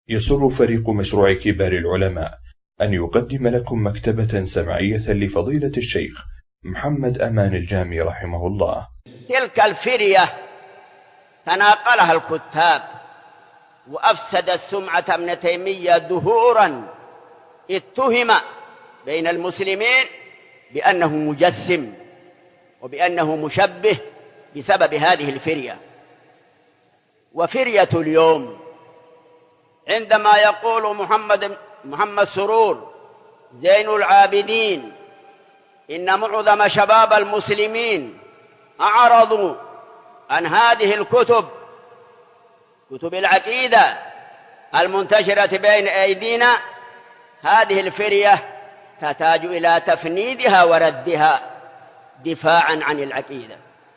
يسر فريق مشروع كبار العلماء أن يقدم لكم مكتبة سمعية لفضيلة الشيخ محمد أمان الجامي رحمه الله. تلك الفرية تناقلها الكتاب وأفسدت سمعة ابن تيمية دهورا، اتهم بين المسلمين بأنه مجسم وبأنه مشبه بسبب هذه الفرية. وفرية اليوم عندما يقول محمد سرور زين العابدين إن معظم شباب المسلمين أعرضوا عن هذه الكتب، كتب العقيدة المنتشرة بين أيدينا، هذه الفرية تحتاج إلى تفنيدها وردها دفاعا عن العقيدة.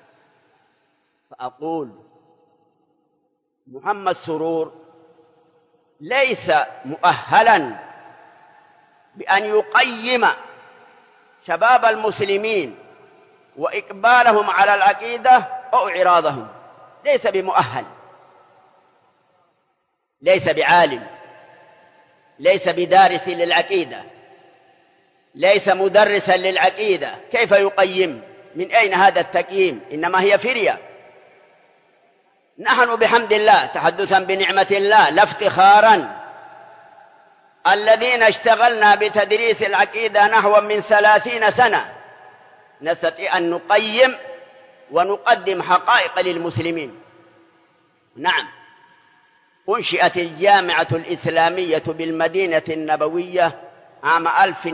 فأقول محمد سرور ليس مؤهلا بأن يقيم شباب المسلمين وإقبالهم على العقيدة أو إعراضهم، ليس بمؤهل، ليس بعالم، ليس بدارس للعقيدة، ليس مدرسا للعقيدة، كيف يقيم؟ من أين هذا التقييم؟ إنما هي فرية. نحن بحمد الله تحدثا بنعمة الله لا افتخارا الذين اشتغلنا بتدريس العقيدة نحو من 30 سنة نستطيع أن نقيم ونقدم حقائق للمسلمين. نعم، أنشئت الجامعة الإسلامية بالمدينة النبوية عام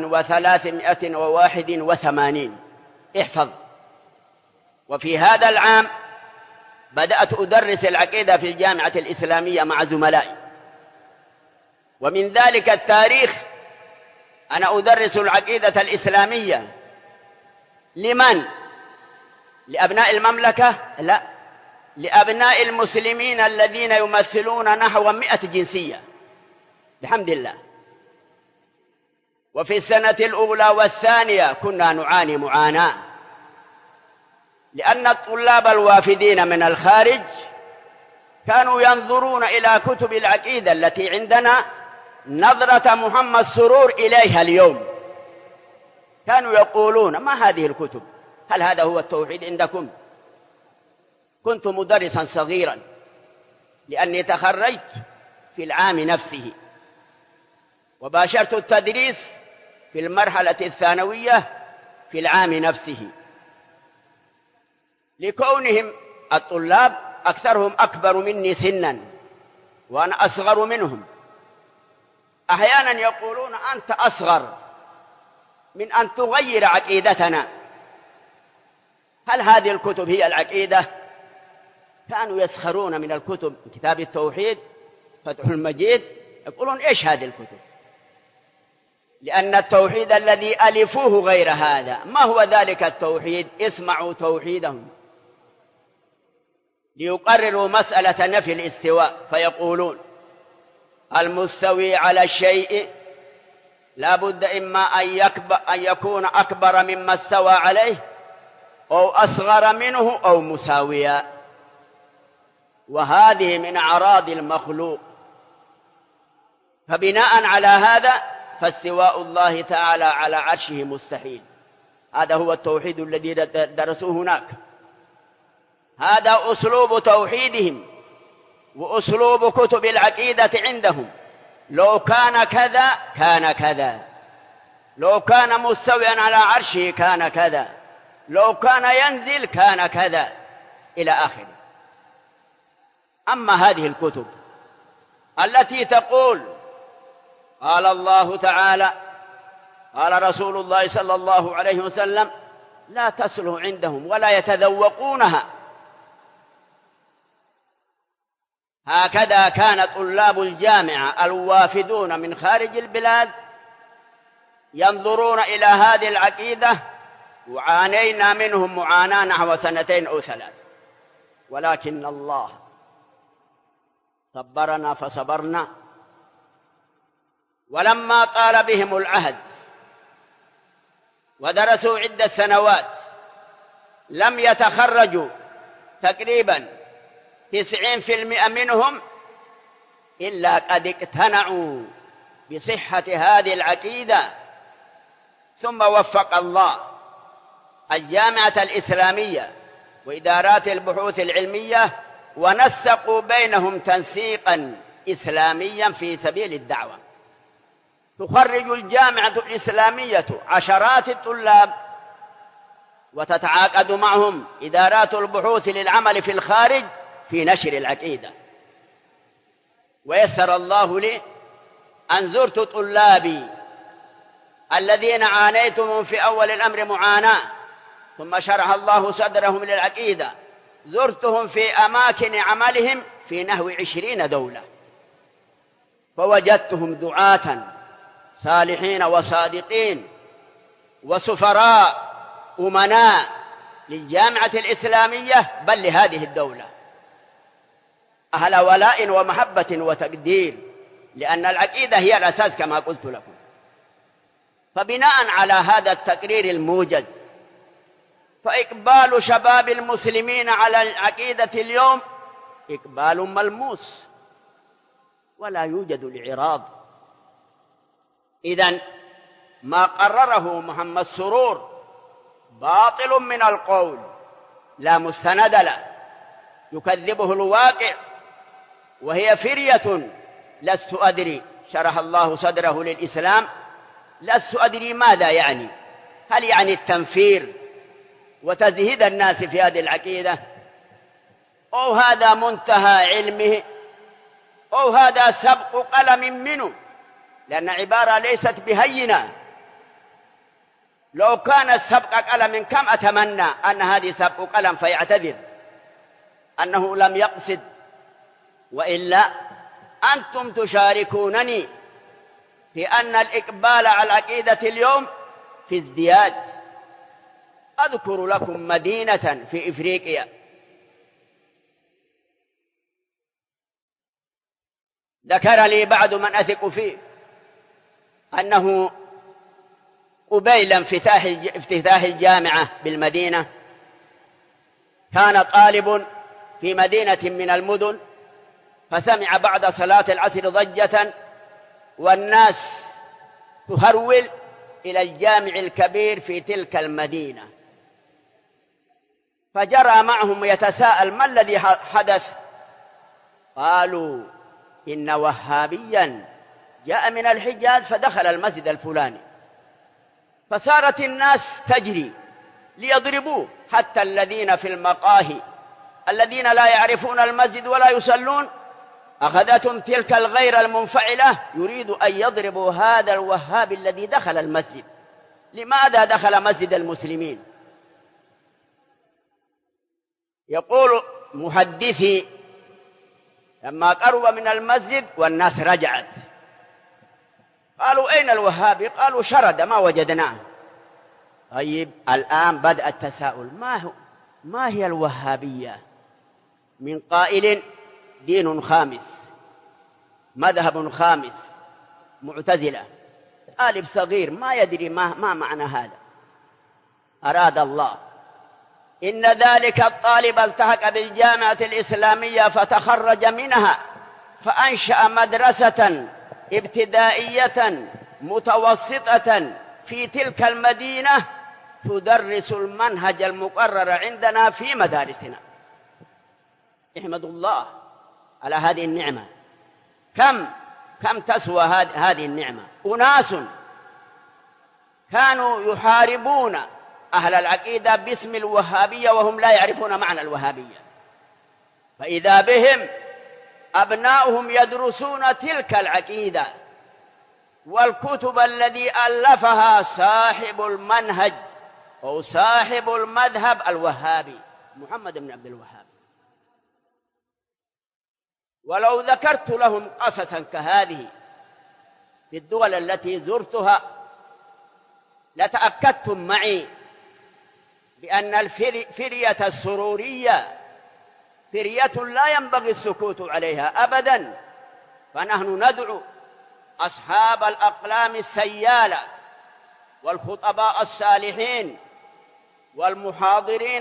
1381، احفظ. وفي هذا العام بدأت أدرس العقيدة في الجامعة الإسلامية مع زملائي، ومن ذلك التاريخ أنا أدرس العقيدة الإسلامية لمن؟ لأبناء المملكة؟ لا، لأبناء المسلمين الذين يمثلون نحو 100 جنسية بحمد الله. وفي السنة الأولى والثانية كنا نعاني معاناة، لأن الطلاب الوافدين من الخارج كانوا ينظرون إلى كتب العقيدة التي عندنا نظرة محمد سرور إليها اليوم، كانوا يقولون ما هذه الكتب؟ هل هذا هو التوحيد عندكم؟ كنت مدرسا صغيرا لأني تخرجت في العام نفسه، وباشرت التدريس في المرحلة الثانوية في العام نفسه، لكونهم الطلاب أكثرهم أكبر مني سنا وأنا أصغر منهم. أحيانا يقولون أنت أصغر من أن تغير عقيدتنا، هل هذه الكتب هي العقيدة؟ كانوا يسخرون من الكتب، كتاب التوحيد، فتح المجيد، يقولون إيش هذه الكتب؟ لأن التوحيد الذي ألفوه غير هذا. ما هو ذلك التوحيد؟ اسمعوا توحيدهم. ليقرروا مسألة نفي الاستواء فيقولون المستوي على الشيء لا بد إما أن يكون أكبر مما استوى عليه أو أصغر منه أو مساويا، وهذه من أعراض المخلوق. فبناء على هذا فاستواء الله تعالى على عرشه مستحيل. هذا هو التوحيد الذي درسوه هناك، هذا أسلوب توحيدهم وأسلوب كتب العقيدة عندهم. لو كان كذا كان كذا، لو كان مستويا على عرشه كان كذا، لو كان ينزل كان كذا إلى آخره. أما هذه الكتب التي تقول قال الله تعالى قال رسول الله صلى الله عليه وسلم لا تصلح عندهم ولا يتذوقونها. هكذا كان طلاب الجامعة الوافدون من خارج البلاد ينظرون إلى هذه العقيدة، وعانينا منهم معاناة نحو 2 أو 3، ولكن الله صبرنا فصبرنا. ولما طال بهم العهد ودرسوا عدة سنوات لم يتخرجوا تقريبا 90% منهم إلا قد اقتنعوا بصحة هذه العقيدة. ثم وفق الله الجامعة الإسلامية وإدارات البحوث العلمية ونسقوا بينهم تنسيقا إسلاميا في سبيل الدعوة. تخرج الجامعة الإسلامية عشرات الطلاب وتتعاقد معهم إدارات البحوث للعمل في الخارج في نشر العقيدة. ويسر الله لي أن زرت طلابي الذين عانيتهم في أول الأمر معاناة ثم شرح الله صدرهم للعقيدة. زرتهم في أماكن عملهم في نحو 20 دولة، فوجدتهم دعاة صالحين وصادقين وسفراء أمناء للجامعة الإسلامية بل لهذه الدولة، أهل ولاء ومحبة وتقدير، لأن العقيدة هي الأساس كما قلت لكم. فبناء على هذا التقرير الموجز، فإقبال شباب المسلمين على العقيدة اليوم إقبال ملموس ولا يوجد الإعراض. إذن ما قرره محمد سرور باطل من القول لا مستند له، يكذبه الواقع، وهي فرية لست أدري. شرح الله صدره للإسلام، لست أدري ماذا يعني، هل يعني التنفير وتزهيد الناس في هذه العقيدة، أو هذا منتهى علمه، أو هذا سبق قلم منه، لأن عبارة ليست بهينة. لو كانت سبق قلم كم أتمنى أن هذه سبق قلم فيعتذر أنه لم يقصد، وإلا أنتم تشاركونني في أن الإقبال على العقيدة اليوم في ازدياد. أذكر لكم مدينة في إفريقيا ذكر لي بعض من أثق فيه أنه قبيل افتتاح الجامعة بالمدينة كان طالب في مدينة من المدن، فسمع بعد صلاة العصر ضجة والناس تهرول إلى الجامع الكبير في تلك المدينة، فجرى معهم يتساءل ما الذي حدث؟ قالوا إن وهابيا جاء من الحجاز فدخل المسجد الفلاني، فصارت الناس تجري ليضربوه، حتى الذين في المقاهي الذين لا يعرفون المسجد ولا يصلون أخذتهم تلك الغيرة المنفعلة، يريد أن يضربوا هذا الوهابي الذي دخل المسجد. لماذا دخل مسجد المسلمين؟ يقول محدثي لما قرب من المسجد والناس رجعت قالوا أين الوهابي؟ قالوا شرد ما وجدناه. طيب الآن بدأ التساؤل، ما هي الوهابية؟ من قائل دين خامس، مذهب خامس، معتزلة، طالب صغير ما يدري ما معنى هذا. أراد الله إن ذلك الطالب التحق بالجامعة الإسلامية فتخرج منها فأنشأ مدرسة ابتدائية متوسطة في تلك المدينة تدرس المنهج المقرر عندنا في مدارسنا. احمدوا الله على هذه النعمة. كم تسوى هذه النعمة؟ أناس كانوا يحاربون أهل العقيدة باسم الوهابية وهم لا يعرفون معنى الوهابية، فإذا بهم أبناؤهم يدرسون تلك العقيدة والكتب الذي ألفها صاحب المنهج أو صاحب المذهب الوهابي محمد بن عبد الوهاب. ولو ذكرت لهم قصصا كهذه في الدول التي زرتها لتأكدتم معي بأن الفرية السرورية فرية لا ينبغي السكوت عليها أبدا. فنحن ندعو أصحاب الأقلام السيالة والخطباء الصالحين والمحاضرين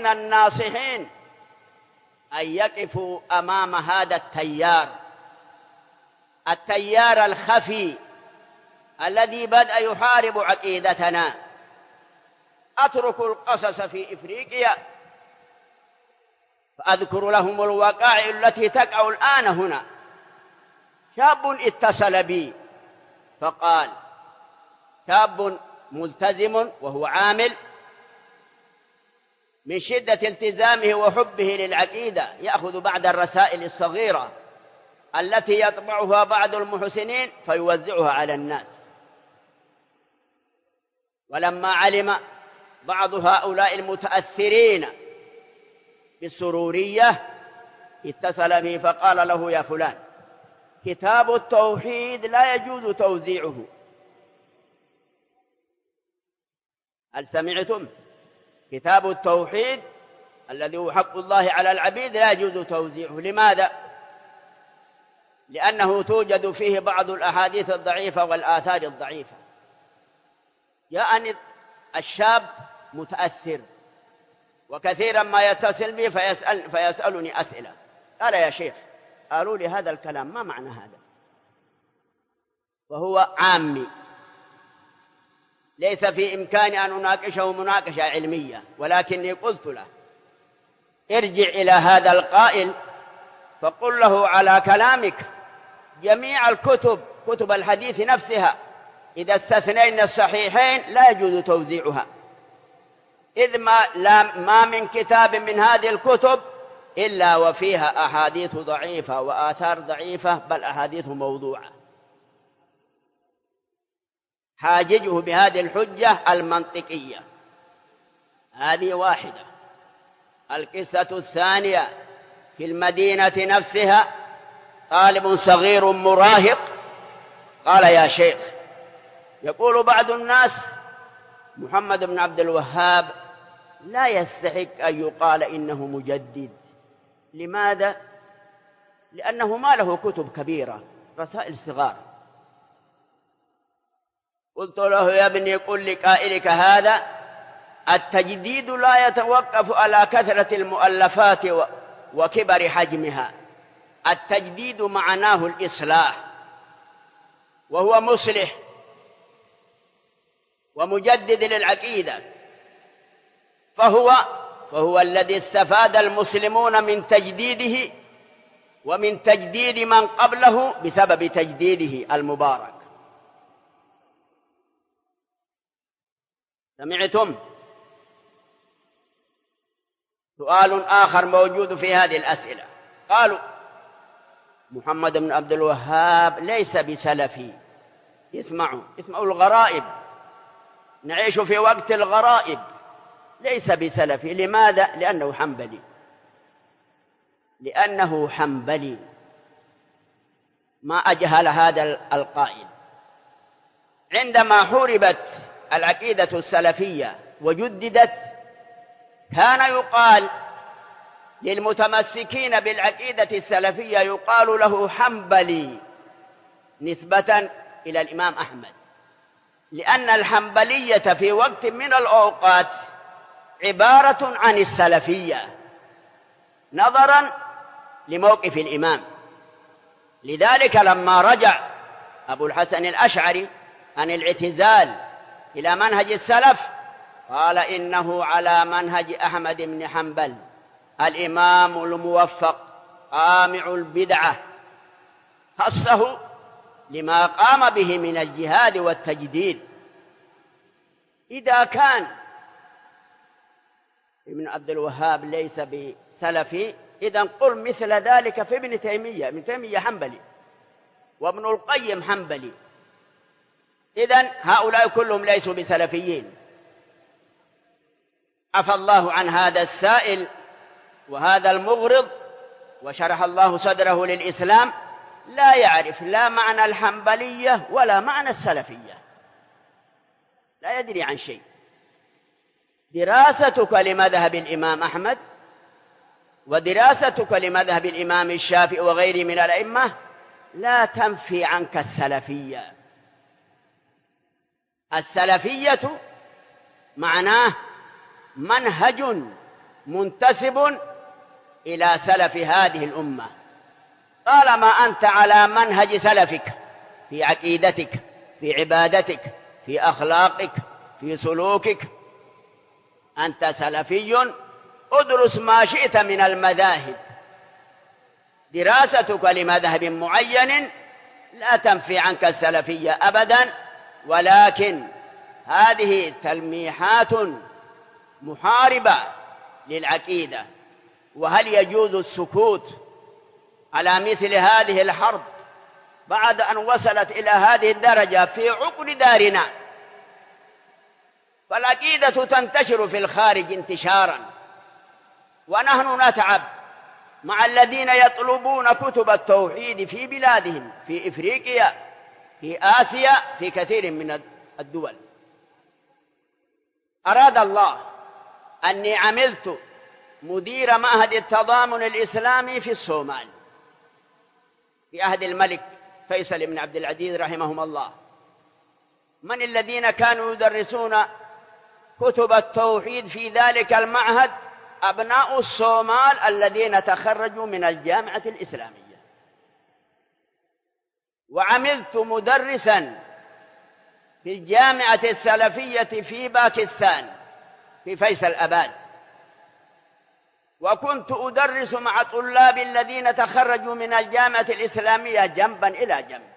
الناصحين أن يقفوا أمام هذا التيار التيار الخفي الذي بدأ يحارب عقيدتنا. أتركوا القصص في إفريقيا فأذكر لهم الوقائع التي تقع الآن هنا. شاب اتصل بي فقال، شاب ملتزم وهو عامل، من شدة التزامه وحبه للعقيدة يأخذ بعض الرسائل الصغيرة التي يطبعها بعض المحسنين فيوزعها على الناس. ولما علم بعض هؤلاء المتأثرين بالسرورية اتصل به فقال له: يا فلان، كتاب التوحيد لا يجوز توزيعه. هل سمعتم؟ كتاب التوحيد الذي هو حق الله على العبيد لا يجوز توزيعه. لماذا؟ لأنه توجد فيه بعض الأحاديث الضعيفة والآثار الضعيفة. جاءني الشاب متأثر وكثيرا ما يتصل بي فيسألني أسئلة. قال: يا شيخ، قالوا لي هذا الكلام، ما معنى هذا؟ وهو عامي، ليس في إمكاني أن أناقشه مناقشة علمية، ولكني قلت له: ارجع إلى هذا القائل فقل له على كلامك جميع الكتب، كتب الحديث نفسها، إذا استثنينا الصحيحين لا يجوز توزيعها، إذ ما من كتاب من هذه الكتب إلا وفيها أحاديث ضعيفة وآثار ضعيفة، بل أحاديث موضوعة. حاججه بهذه الحجة المنطقية. هذه واحدة. القصة الثانية: في المدينة نفسها طالب صغير مراهق قال: يا شيخ، يقول بعض الناس محمد بن عبد الوهاب لا يستحق أن يقال إنه مجدد. لماذا؟ لأنه ما له كتب كبيرة، رسائل صغار. قلت له: يا ابني، قل لقائلك هذا التجديد لا يتوقف على كثرة المؤلفات وكبر حجمها. التجديد معناه الإصلاح، وهو مصلح ومجدد للعقيدة، فهو الذي استفاد المسلمون من تجديده ومن تجديد من قبله بسبب تجديده المبارك. سمعتم؟ سؤال آخر موجود في هذه الأسئلة. قالوا: محمد بن عبد الوهاب ليس بسلفي. اسمعوا الغرائب، نعيش في وقت الغرائب. ليس بسلفي. لماذا؟ لأنه حنبلي. ما أجهل هذا القائل. عندما حوربت العقيدة السلفية وجددت، كان يقال للمتمسكين بالعقيدة السلفية، يقال له حنبلي نسبة إلى الإمام أحمد، لأن الحنبلية في وقت من الأوقات عبارة عن السلفية نظرا لموقف الإمام. لذلك لما رجع أبو الحسن الأشعري عن الاعتزال إلى منهج السلف قال: إنه على منهج أحمد بن حنبل الإمام الموفق قامع البدعة، خصه لما قام به من الجهاد والتجديد. إذا كان ابن عبد الوهاب ليس بسلفي، إذن قل مثل ذلك في ابن تيمية. ابن تيمية حنبلي، وابن القيم حنبلي. إذن هؤلاء كلهم ليسوا بسلفيين. عفى الله عن هذا السائل وهذا المغرض، وشرح الله صدره للإسلام، لا يعرف لا معنى الحنبلية ولا معنى السلفية، لا يدري عن شيء. دراستك لمذهب الإمام أحمد ودراستك لمذهب الإمام الشافعي وغيره من الأئمة لا تنفي عنك السلفية. السلفية معناه منهج منتسب إلى سلف هذه الأمة. طالما أنت على منهج سلفك في عقيدتك، في عبادتك، في أخلاقك، في سلوكك، أنت سلفي. ادرس ما شئت من المذاهب، دراستك لمذهب معين لا تنفي عنك السلفية أبدا، ولكن هذه تلميحات محاربة للعقيدة. وهل يجوز السكوت على مثل هذه الحرب بعد أن وصلت إلى هذه الدرجة في عقر دارنا؟ فالعقيدة تنتشر في الخارج انتشارا، ونحن نتعب مع الذين يطلبون كتب التوحيد في بلادهم، في إفريقيا، في آسيا، في كثير من الدول. أراد الله أني عملت مدير معهد التضامن الإسلامي في الصومال في عهد الملك فيصل بن عبد العزيز رحمهم الله. من الذين كانوا يدرسون كتب التوحيد في ذلك المعهد؟ أبناء الصومال الذين تخرجوا من الجامعة الإسلامية. وعملت مدرسا في الجامعة السلفية في باكستان في فيصل آباد، وكنت أدرس مع طلاب الذين تخرجوا من الجامعة الإسلامية جنبا إلى جنب،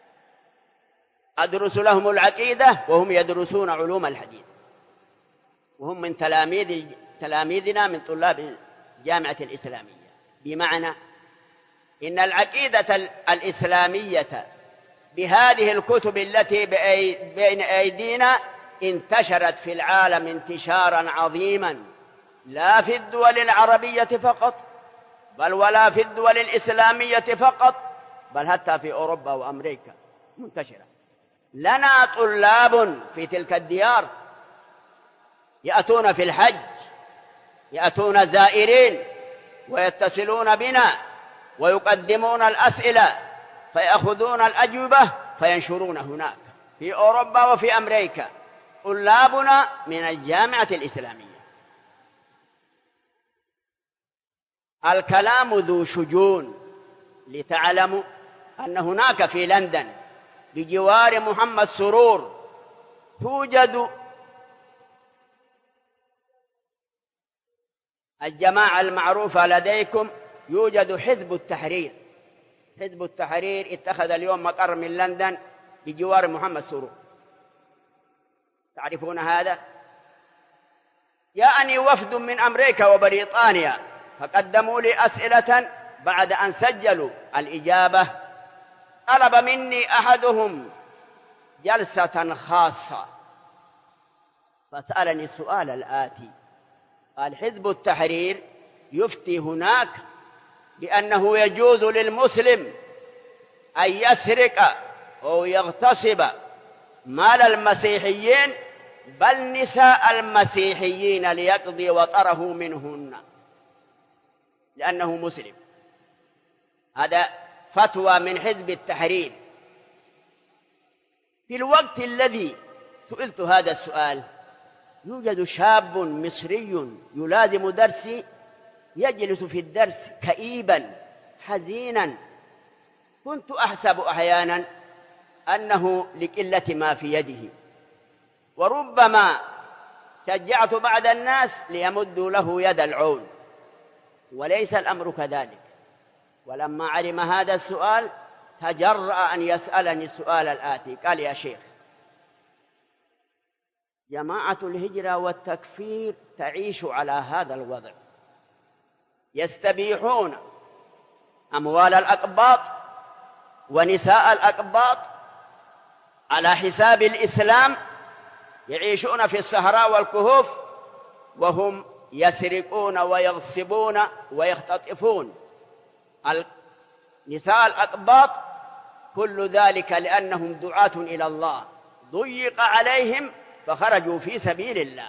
أدرس لهم العقيدة وهم يدرسون علوم الحديث، وهم من تلاميذنا من طلاب الجامعة الإسلامية. بمعنى إن العقيدة الإسلامية بهذه الكتب التي بين أيدينا انتشرت في العالم انتشارا عظيما، لا في الدول العربية فقط، بل ولا في الدول الإسلامية فقط، بل حتى في أوروبا وأمريكا منتشرة. لنا طلاب في تلك الديار يأتون في الحج، يأتون زائرين ويتصلون بنا ويقدمون الأسئلة فيأخذون الأجوبة فينشرون هناك في أوروبا وفي أمريكا، طلابنا من الجامعة الإسلامية. الكلام ذو شجون، لتعلموا أن هناك في لندن بجوار محمد سرور توجد الجماعة المعروفة لديكم، يوجد حزب التحرير. حزب التحرير اتخذ اليوم مقر من لندن بجوار محمد سرور، تعرفون هذا؟ جاءني وفد من أمريكا وبريطانيا فقدموا لي أسئلة، بعد أن سجلوا الإجابة طلب مني أحدهم جلسة خاصة، فسألني السؤال الآتي: قال حزب التحرير يفتي هناك بأنه يجوز للمسلم أن يسرق أو يغتصب مال المسيحيين بل نساء المسيحيين ليقضي وطره منهن لأنه مسلم. هذا فتوى من حزب التحرير. في الوقت الذي سئلت هذا السؤال يوجد شاب مصري يلازم درسي، يجلس في الدرس كئيبا حزينا، كنت أحسب أحيانا أنه لقلة ما في يده، وربما شجعت بعض الناس ليمدوا له يد العون، وليس الأمر كذلك. ولما علم هذا السؤال تجرأ أن يسألني السؤال الآتي، قال: يا شيخ، جماعة الهجرة والتكفير تعيش على هذا الوضع، يستبيحون أموال الأقباط ونساء الأقباط على حساب الإسلام، يعيشون في الصحراء والكهوف وهم يسرقون ويغصبون ويختطفون نساء الأقباط، كل ذلك لأنهم دعاة إلى الله، ضيق عليهم فخرجوا في سبيل الله.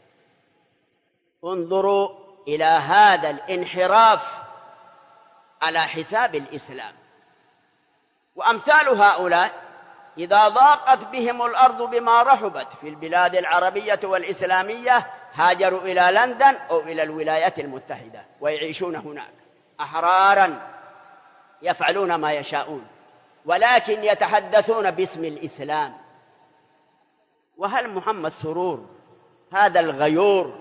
انظروا إلى هذا الانحراف على حساب الإسلام. وأمثال هؤلاء إذا ضاقت بهم الأرض بما رحبت في البلاد العربية والإسلامية هاجروا إلى لندن أو إلى الولايات المتحدة ويعيشون هناك أحرارا يفعلون ما يشاءون، ولكن يتحدثون باسم الإسلام. وهل محمد سرور هذا الغيور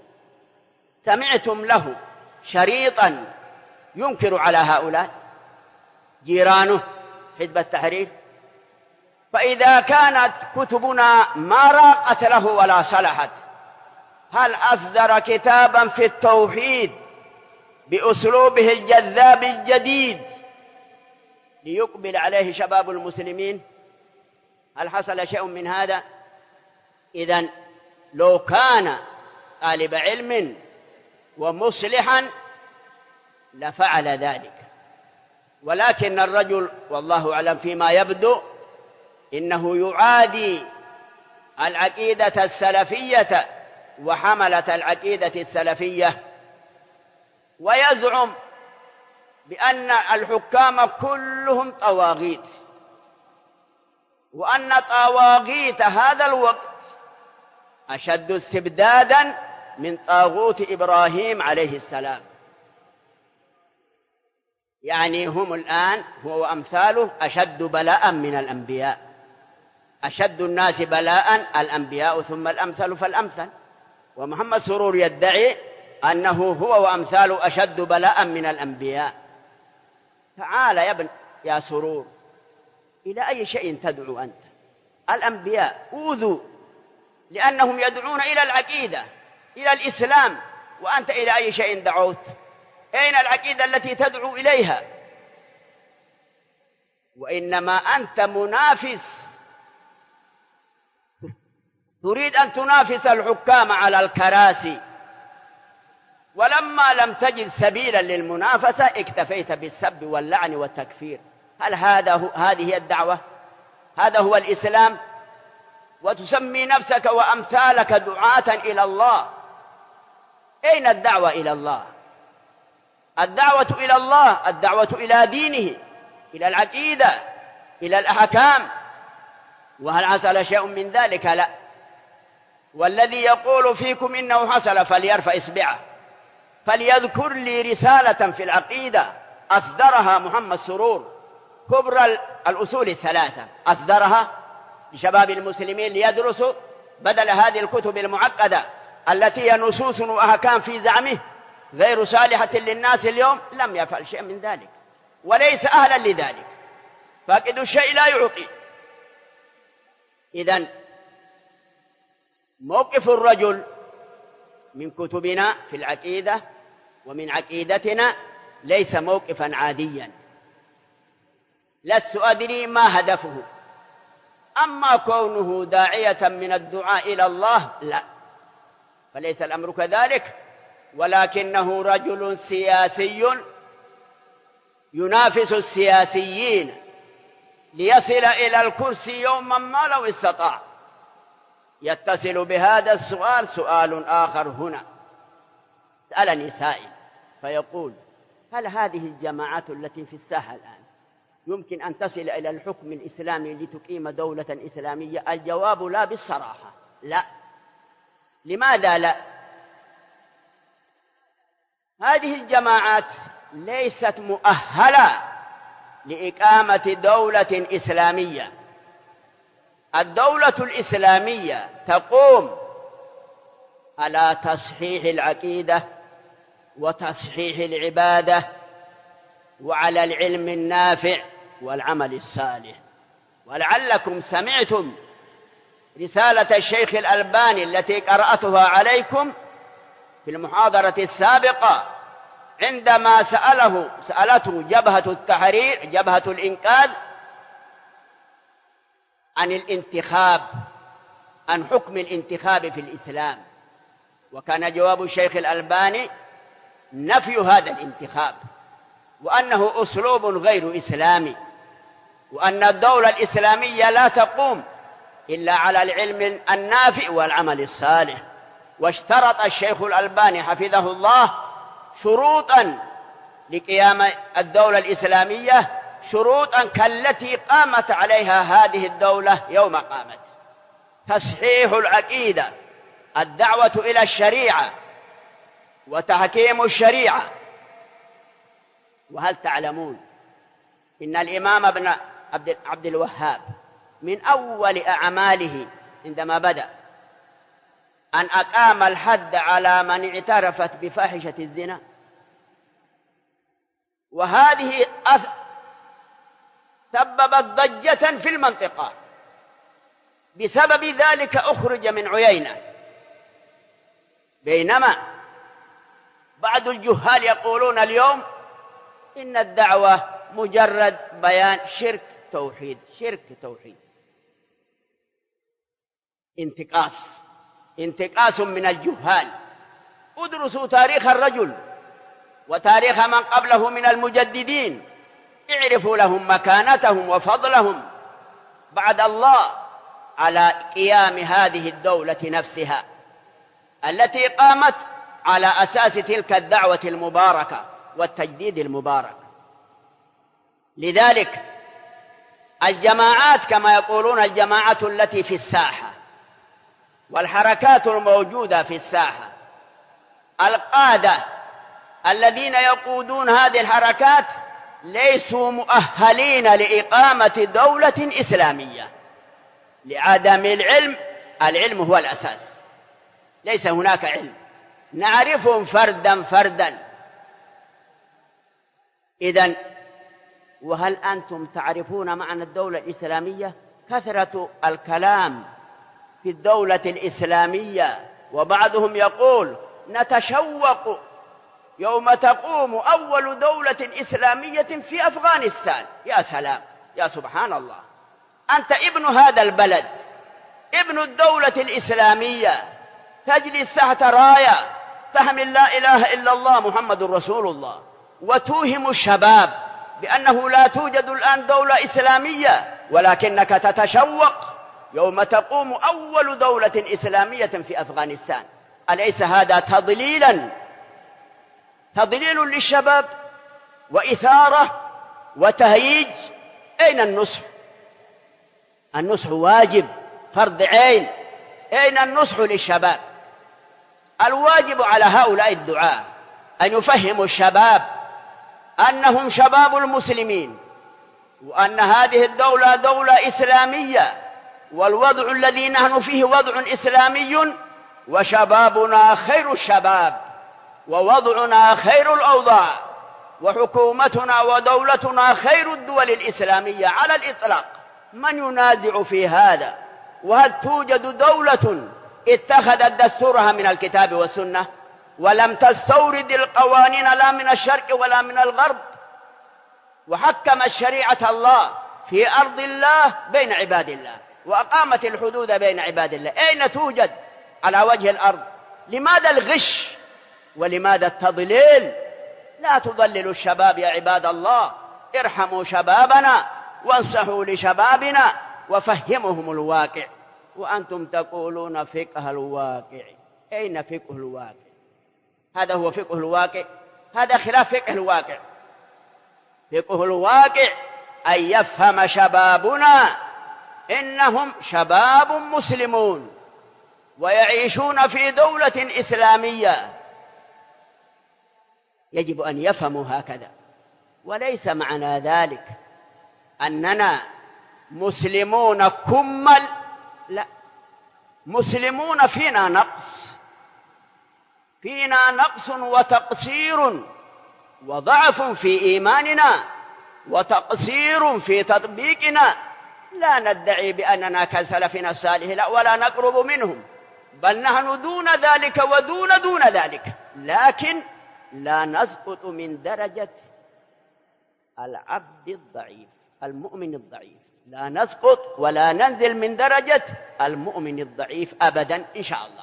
سمعتم له شريطا ينكر على هؤلاء جيرانه حزب التحرير؟ فإذا كانت كتبنا ما راقت له ولا صلحت، هل أصدر كتابا في التوحيد بأسلوبه الجذاب الجديد ليقبل عليه شباب المسلمين؟ هل حصل شيء من هذا؟ إذن لو كان طالب علم ومصلحا لفعل ذلك، ولكن الرجل والله أعلم فيما يبدو إنه يعادي العقيدة السلفية وحملة العقيدة السلفية، ويزعم بأن الحكام كلهم طواغيت، وأن طواغيت هذا الوقت أشد استبدادا من طاغوت إبراهيم عليه السلام. يعني هم الآن هو وأمثاله أشد بلاء من الأنبياء، أشد الناس بلاء الأنبياء ثم الأمثل فالأمثل، ومحمد سرور يدعي أنه هو وأمثاله أشد بلاء من الأنبياء. تعال يا سرور، إلى أي شيء تدعو أنت؟ الأنبياء أوذوا لأنهم يدعون إلى العقيدة، إلى الإسلام، وأنت إلى أي شيء دعوت؟ أين العقيدة التي تدعو إليها؟ وإنما أنت منافس، تريد أن تنافس الحكام على الكراسي، ولما لم تجد سبيلا للمنافسة اكتفيت بالسب واللعن والتكفير. هل هذه الدعوة؟ هذا هو الإسلام؟ وتسمي نفسك وأمثالك دعاة إلى الله. أين الدعوة إلى الله؟ الدعوة إلى الله، الدعوة إلى دينه، إلى العقيدة، إلى الأحكام. وهل حصل شيء من ذلك؟ لا. والذي يقول فيكم إنه حصل فليرفع إصبعه، فليذكر لي رسالة في العقيدة أصدرها محمد سرور، كبرى الأصول الثلاثة، أصدرها لشباب المسلمين ليدرسوا بدل هذه الكتب المعقدة التي هي نصوص وأحكام في زعمه غير صالحة للناس اليوم. لم يفعل شيء من ذلك، وليس أهلا لذلك. فاقد الشيء لا يعطي. إذن موقف الرجل من كتبنا في العقيدة ومن عقيدتنا ليس موقفا عاديا. لست أدري ما هدفه، أما كونه داعية من الدعاء إلى الله لا، فليس الأمر كذلك، ولكنه رجل سياسي ينافس السياسيين ليصل إلى الكرسي يوما ما لو استطاع. يتصل بهذا السؤال سؤال آخر هنا. سألني سائل فيقول: هل هذه الجماعات التي في الساحة الآن يمكن أن تصل إلى الحكم الإسلامي لتقيم دولة إسلامية؟ الجواب لا بالصراحة، لا. لماذا لا؟ هذه الجماعات ليست مؤهلة لإقامة دولة إسلامية. الدولة الإسلامية تقوم على تصحيح العقيدة وتصحيح العبادة وعلى العلم النافع والعمل الصالح. ولعلكم سمعتم رسالة الشيخ الألباني التي قرأتها عليكم في المحاضرة السابقة، عندما سألته جبهة التحرير، جبهة الإنقاذ، عن الانتخاب، عن حكم الانتخاب في الإسلام، وكان جواب الشيخ الألباني نفي هذا الانتخاب، وأنه أسلوب غير إسلامي، وأن الدولة الإسلامية لا تقوم إلا على العلم النافع والعمل الصالح. واشترط الشيخ الألباني حفظه الله شروطا لقيام الدولة الإسلامية، شروطا كالتي قامت عليها هذه الدولة يوم قامت: تصحيح العقيدة، الدعوة إلى الشريعة، وتحكيم الشريعة. وهل تعلمون إن الإمام ابن عبد الوهاب من أول أعماله عندما بدأ أن أقام الحد على من اعترفت بفاحشة الزنا، وهذه سببت ضجة في المنطقة. بسبب ذلك أخرج من عيينة، بينما بعض الجهال يقولون اليوم إن الدعوة مجرد بيان شرك توحيد. شرك توحيد، انتقاص من الجهال. ادرسوا تاريخ الرجل وتاريخ من قبله من المجددين، اعرفوا لهم مكانتهم وفضلهم بعد الله على قيام هذه الدولة نفسها التي قامت على أساس تلك الدعوة المباركة والتجديد المبارك. لذلك الجماعات كما يقولون الجماعة التي في الساحة والحركات الموجودة في الساحة، القادة الذين يقودون هذه الحركات ليسوا مؤهلين لإقامة دولة إسلامية لعدم العلم. العلم هو الأساس، ليس هناك علم، نعرفهم فردا فردا. إذن وهل أنتم تعرفون معنى الدولة الإسلامية؟ كثرة الكلام في الدولة الإسلامية، وبعضهم يقول نتشوق يوم تقوم أول دولة إسلامية في أفغانستان. يا سلام، يا سبحان الله، أنت ابن هذا البلد، ابن الدولة الإسلامية، تجلس تحت راية تحمل لا إله إلا الله محمد رسول الله، وتوهم الشباب بأنه لا توجد الآن دولة إسلامية، ولكنك تتشوق يوم تقوم أول دولة إسلامية في أفغانستان. أليس هذا تضليل للشباب وإثارة وتهييج؟ أين النصح؟ النصح واجب فرض عين. أين النصح للشباب؟ الواجب على هؤلاء الدعاة أن يفهموا الشباب أنهم شباب المسلمين، وأن هذه الدولة دولة إسلامية، والوضع الذي نحن فيه وضع إسلامي، وشبابنا خير الشباب، ووضعنا خير الأوضاع، وحكومتنا ودولتنا خير الدول الإسلامية على الإطلاق. من ينازع في هذا؟ وهل توجد دولة اتخذت دستورها من الكتاب والسنة ولم تستورد القوانين لا من الشرق ولا من الغرب، وحكمت شريعة الله في أرض الله بين عباد الله، وأقامت الحدود بين عباد الله؟ أين توجد على وجه الأرض؟ لماذا الغش ولماذا التضليل؟ لا تضللوا الشباب يا عباد الله، ارحموا شبابنا وانصحوا لشبابنا وفهمهم الواقع. وأنتم تقولون فقه الواقع. أين فقه الواقع؟ هذا هو فقه الواقع؟ هذا خلاف فقه الواقع. فقه الواقع أن يفهم شبابنا إنهم شباب مسلمون ويعيشون في دولة إسلامية، يجب أن يفهموا هكذا. وليس معنى ذلك أننا مسلمون كمل، لا، مسلمون فينا نقص وتقصير وضعف في إيماننا وتقصير في تطبيقنا. لا ندعي بأننا كسلفنا الصالح، لا، ولا نقرب منهم، بل نحن دون ذلك ودون ذلك، لكن لا نسقط من درجة العبد الضعيف المؤمن الضعيف، لا نسقط ولا ننزل من درجة المؤمن الضعيف أبدا إن شاء الله.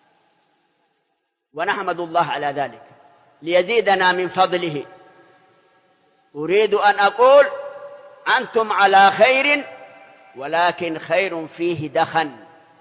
ونحمد الله على ذلك ليزيدنا من فضله. أريد أن أقول أنتم على خير، ولكن خير فيه دخن،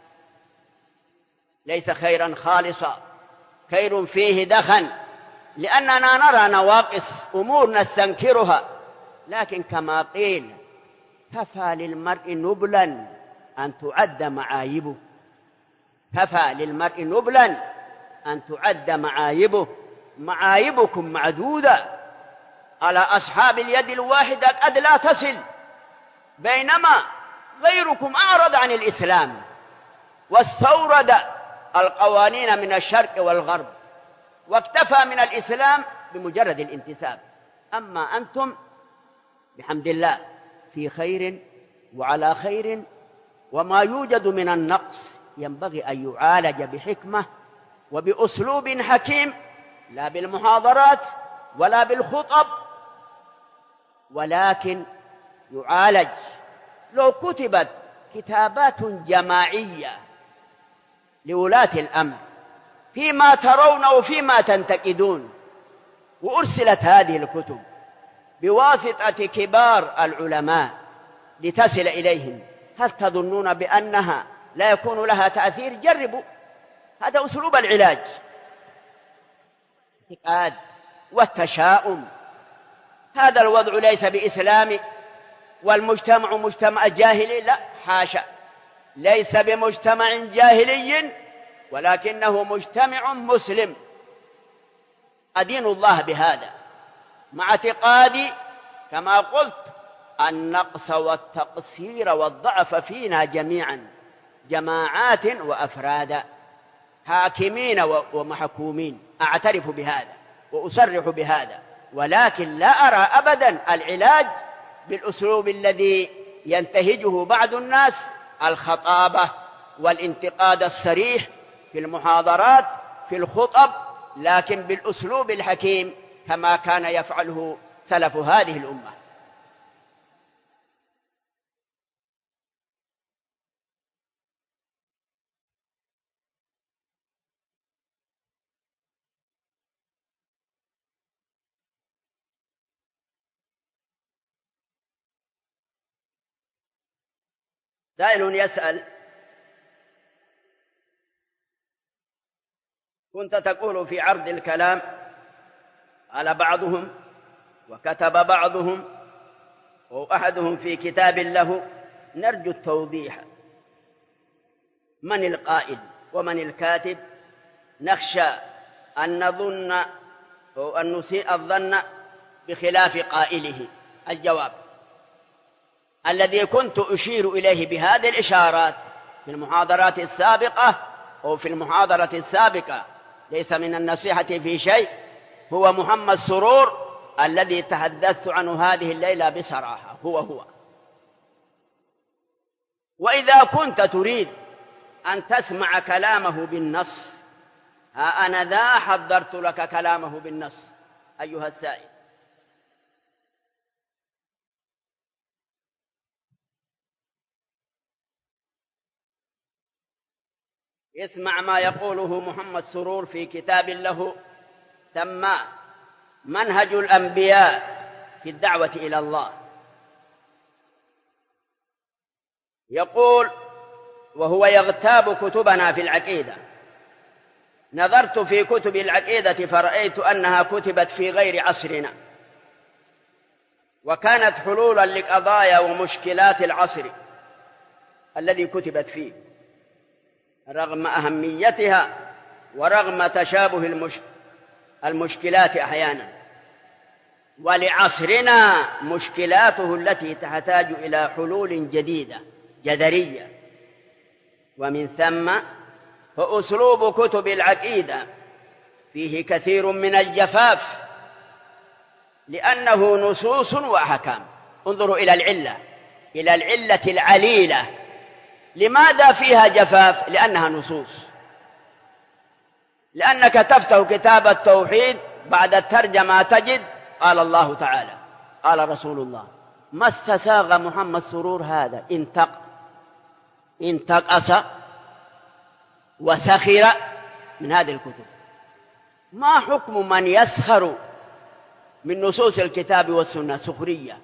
ليس خيرا خالصا، خير فيه دخن، لأننا نرى نواقص أمور نستنكرها، لكن كما قيل كفى للمرء نبلا أن تعد معايبه. كفى للمرء نبلا أن تعد معايبه. معايبكم معدودة، على أصحاب اليد الواحدة قد لا تصل، بينما غيركم أعرض عن الإسلام واستورد القوانين من الشرق والغرب واكتفى من الإسلام بمجرد الانتساب. أما أنتم بحمد الله في خير وعلى خير، وما يوجد من النقص ينبغي أن يعالج بحكمة وبأسلوب حكيم، لا بالمحاضرات ولا بالخطب، ولكن يعالج. لو كتبت كتابات جماعية لولاة الأمر فيما ترون وفيما تنتقدون، وأرسلت هذه الكتب بواسطة كبار العلماء لتصل إليهم، هل تظنون بأنها لا يكون لها تأثير؟ جربوا، هذا أسلوب العلاج. الاعتقاد والتشاؤم، هذا الوضع ليس بإسلامي والمجتمع مجتمع جاهلي، لا حاشا، ليس بمجتمع جاهلي ولكنه مجتمع مسلم. أدين الله بهذا، مع اعتقادي كما قلت النقص والتقصير والضعف فينا جميعا، جماعات وأفرادا، حاكمين ومحكومين. أعترف بهذا وأصرح بهذا، ولكن لا أرى أبدا العلاج بالأسلوب الذي ينتهجه بعض الناس، الخطابة والانتقاد الصريح في المحاضرات في الخطب، لكن بالأسلوب الحكيم كما كان يفعله سلف هذه الأمة. سائل يسأل: كنت تقول في عرض الكلام على بعضهم، وكتب بعضهم وأحدهم في كتاب له، نرجو التوضيح، من القائل ومن الكاتب؟ نخشى أن نظن أو أن نسيء الظن بخلاف قائله. الجواب: الذي كنت أشير إليه بهذه الإشارات في المحاضرات السابقة أو في المحاضرة السابقة ليس من النصيحة في شيء، هو محمد سرور الذي تحدثت عنه هذه الليلة بصراحة، هو. وإذا كنت تريد أن تسمع كلامه بالنص، ها أنا ذا حضرت لك كلامه بالنص أيها السائل. اسمع ما يقوله محمد سرور في كتاب له سمى منهج الأنبياء في الدعوة إلى الله. يقول وهو يغتاب كتبنا في العقيدة: نظرت في كتب العقيدة فرأيت أنها كتبت في غير عصرنا، وكانت حلولا لقضايا ومشكلات العصر الذي كتبت فيه، رغم أهميتها ورغم تشابه المشكلات أحيانا، ولعصرنا مشكلاته التي تحتاج إلى حلول جديدة جذرية. ومن ثم فأسلوب كتب العقيدة فيه كثير من الجفاف، لأنه نصوص وأحكام. انظروا إلى العلة العليلة. لماذا فيها جفاف؟ لأنها نصوص. لأنك تفتح كتاب التوحيد بعد الترجمة تجد قال الله تعالى قال رسول الله. ما استساغ محمد سرور هذا، انتقص وسخر من هذه الكتب. ما حكم من يسخر من نصوص الكتاب والسنة؟ سخرية.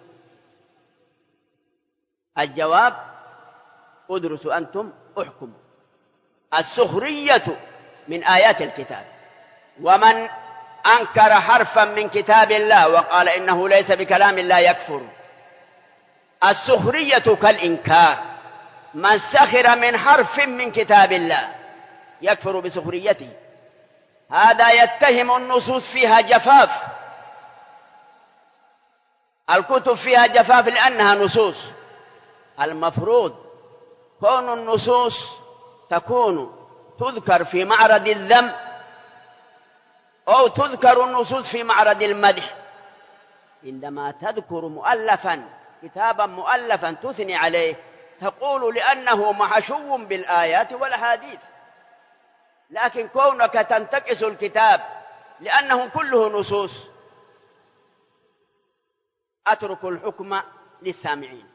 الجواب: ادرسوا أنتم احكموا. السخرية من آيات الكتاب، ومن أنكر حرفا من كتاب الله وقال إنه ليس بكلام الله يكفر. السخرية كالإنكار، من سخر من حرف من كتاب الله يكفر بسخريته. هذا يتهم النصوص فيها جفاف، الكتب فيها جفاف لأنها نصوص. المفروض كون النصوص تكون تذكر في معرض الذم أو تذكر النصوص في معرض المدح. عندما تذكر مؤلفا، كتابا مؤلفا تثني عليه، تقول لأنه محشو بالآيات والأحاديث. لكن كونك تنتقص الكتاب لأنه كله نصوص، أترك الحكم للسامعين.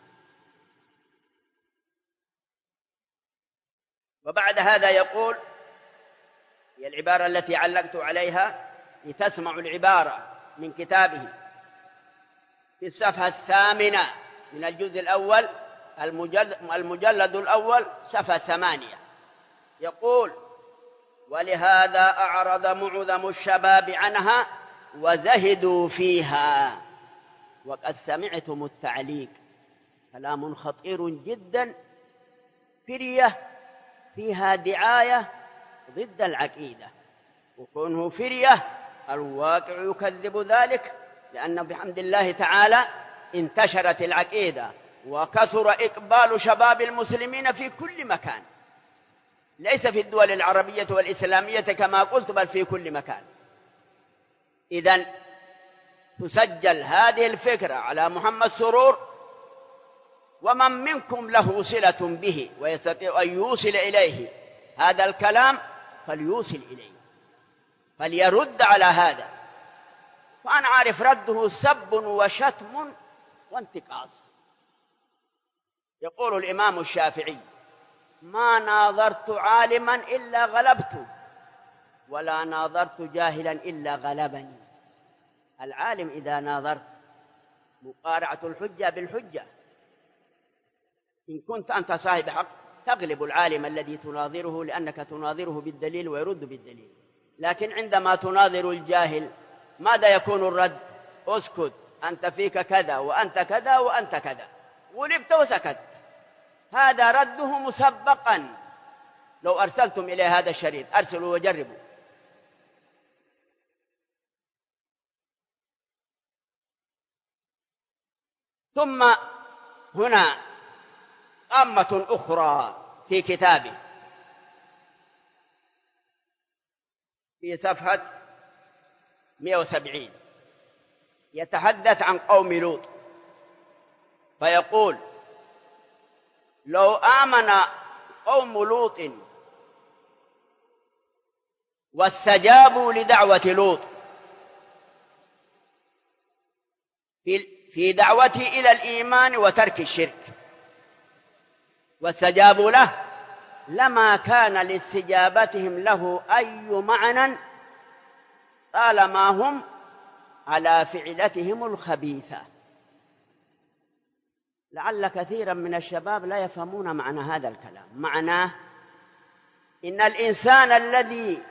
وبعد هذا يقول، هي العبارة التي علقت عليها لتسمع العبارة من كتابه في الصفحة 8 من الجزء الأول، المجلد الأول صفحة 8، يقول: ولهذا أعرض معظم الشباب عنها وزهدوا فيها. وقد سمعتم التعليق، كلام خطير جدا، فرية فيها دعاية ضد العقيدة، وكونه فرية الواقع يكذب ذلك، لأن بحمد الله تعالى انتشرت العقيدة وكثر إقبال شباب المسلمين في كل مكان، ليس في الدول العربية والإسلامية كما قلت، بل في كل مكان. إذن تسجل هذه الفكرة على محمد سرور، ومن منكم له صلة به ويستطيع أن يوصل إليه هذا الكلام فليوصل إليه، فليرد على هذا. فأنا عارف رده سب وشتم وانتقاص. يقول الإمام الشافعي: ما ناظرت عالما إلا غلبته، ولا ناظرت جاهلا إلا غلبني. العالم إذا ناظرت مقارعة الحجة بالحجة، إن كنت أنت صاحب حق تغلب العالم الذي تناظره، لأنك تناظره بالدليل ويرد بالدليل. لكن عندما تناظر الجاهل ماذا يكون الرد؟ اسكت، أنت فيك كذا وأنت كذا وأنت كذا، غلبت وسكت. هذا رده مسبقا. لو أرسلتم إليه هذا الشريط أرسلوا وجربوا. ثم هنا قامة أخرى في كتابه في صفحة 170 يتحدث عن قوم لوط، فيقول: لو آمن قوم لوط واستجابوا لدعوة لوط في دعوته إلى الإيمان وترك الشرك، واستجابوا له، لما كان لاستجابتهم له أي معنى طالما هم على فعلتهم الخبيثة. لعل كثيرا من الشباب لا يفهمون معنى هذا الكلام. معناه إن الإنسان الذي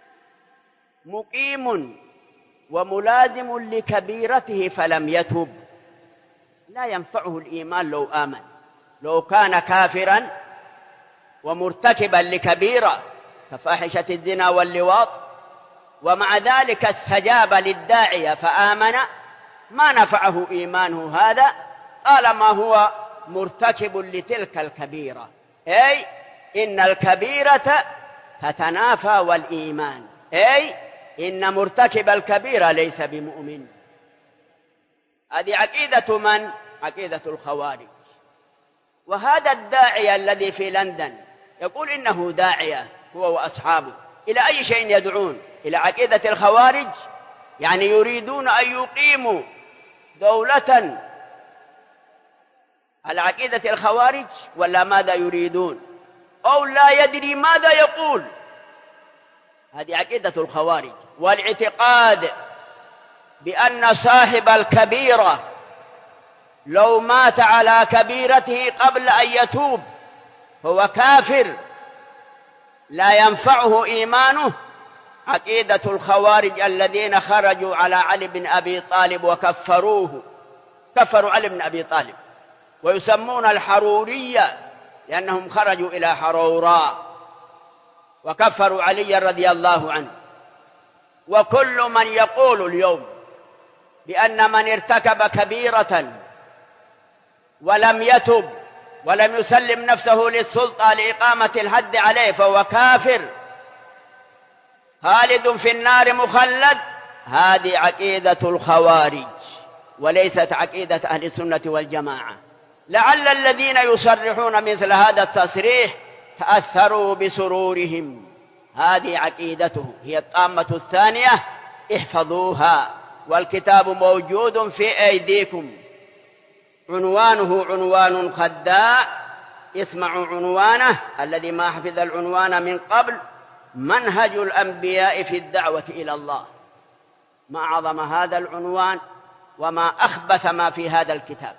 مقيم وملازم لكبيرته فلم يتب لا ينفعه الإيمان لو آمن. لو كان كافرا ومرتكبا لكبيرة كفاحشة الزنا واللواط، ومع ذلك استجاب للداعية فآمن، ما نفعه إيمانه هذا طالما هو مرتكب لتلك الكبيرة. أي إن الكبيرة تتنافى والإيمان، أي إن مرتكب الكبيرة ليس بمؤمن. هذه عقيدة من؟ عقيدة الخوارج. وهذا الداعية الذي في لندن يقول إنه داعية هو وأصحابه، إلى أي شيء يدعون؟ إلى عقيدة الخوارج، يعني يريدون أن يقيموا دولة على عقيدة الخوارج، ولا ماذا يريدون؟ أو لا يدري ماذا يقول. هذه عقيدة الخوارج، والاعتقاد بأن صاحب الكبيرة لو مات على كبيرته قبل أن يتوب هو كافر لا ينفعه إيمانه. عقيدة الخوارج الذين خرجوا على علي بن أبي طالب وكفروه، كفروا علي بن أبي طالب، ويسمون الحرورية لأنهم خرجوا إلى حروراء وكفروا علي رضي الله عنه. وكل من يقول اليوم بأن من ارتكب كبيرة ولم يتب ولم يسلم نفسه للسلطة لإقامة الحد عليه فهو كافر خالد في النار مخلد. هذه عقيدة الخوارج وليست عقيدة أهل السنة والجماعة. لعل الذين يصرحون مثل هذا التصريح تأثروا بسرورهم. هذه عقيدته هي الطامة الثانية، احفظوها، والكتاب موجود في أيديكم. عنوانه عنوان خداع، اسمعوا عنوانه الذي ما حفظ العنوان من قبل: منهج الأنبياء في الدعوة إلى الله. ما أعظم هذا العنوان وما أخبث ما في هذا الكتاب.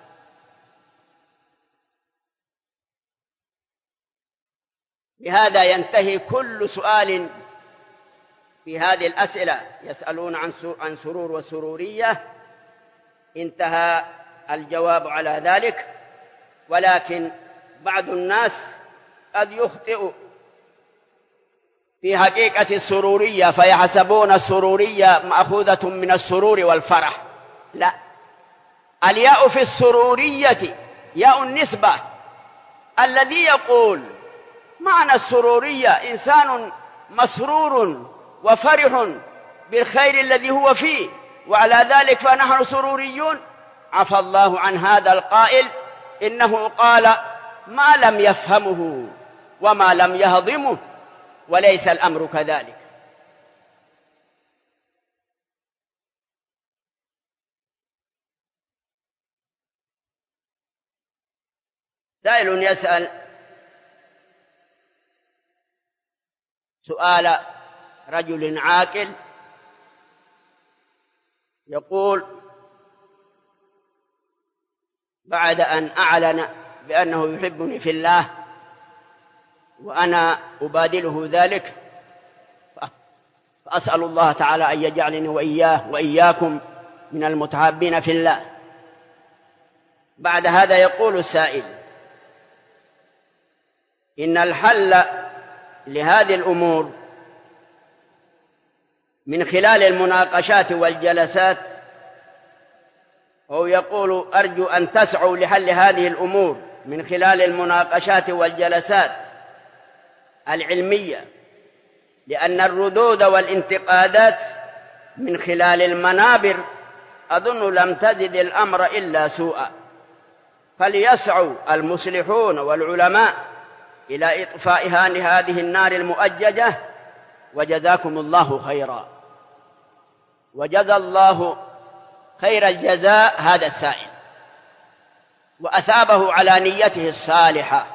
بهذا ينتهي كل سؤال في هذه الأسئلة. يسألون عن سرور وسرورية، انتهى الجواب على ذلك. ولكن بعض الناس قد يخطئ في حقيقة السرورية فيحسبون السرورية مأخوذة من السرور والفرح. لا، الياء في السرورية ياء النسبة. الذي يقول معنى السرورية إنسان مسرور وفرح بالخير الذي هو فيه، وعلى ذلك فنحن سروريون. عفى الله عن هذا القائل، إنه قال ما لم يفهمه وما لم يهضمه، وليس الأمر كذلك. سائل يسأل سؤال رجل عاقل، يقول: بعد أن أعلن بأنه يحبني في الله وأنا أبادله ذلك، فأسأل الله تعالى أن يجعلني وإياه وإياكم من المتحابين في الله. بعد هذا يقول السائل: إن الحل لهذه الأمور من خلال المناقشات والجلسات، أو يقول: أرجو أن تسعوا لحل هذه الأمور من خلال المناقشات والجلسات العلمية، لأن الردود والانتقادات من خلال المنابر أظن لم تزد الأمر إلا سوءا. فليسعوا المصلحون والعلماء إلى إطفاء هذه النار المؤججة، وجزاكم الله خيرا. وجزى الله خير الجزاء هذا السائل، وأثابه على نيته الصالحة.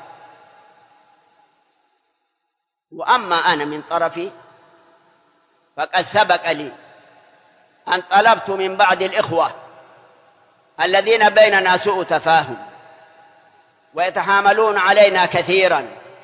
وأما أنا من طرفي فقد سبق لي أن طلبت من بعض الإخوة الذين بيننا سوء تفاهم ويتحاملون علينا كثيرا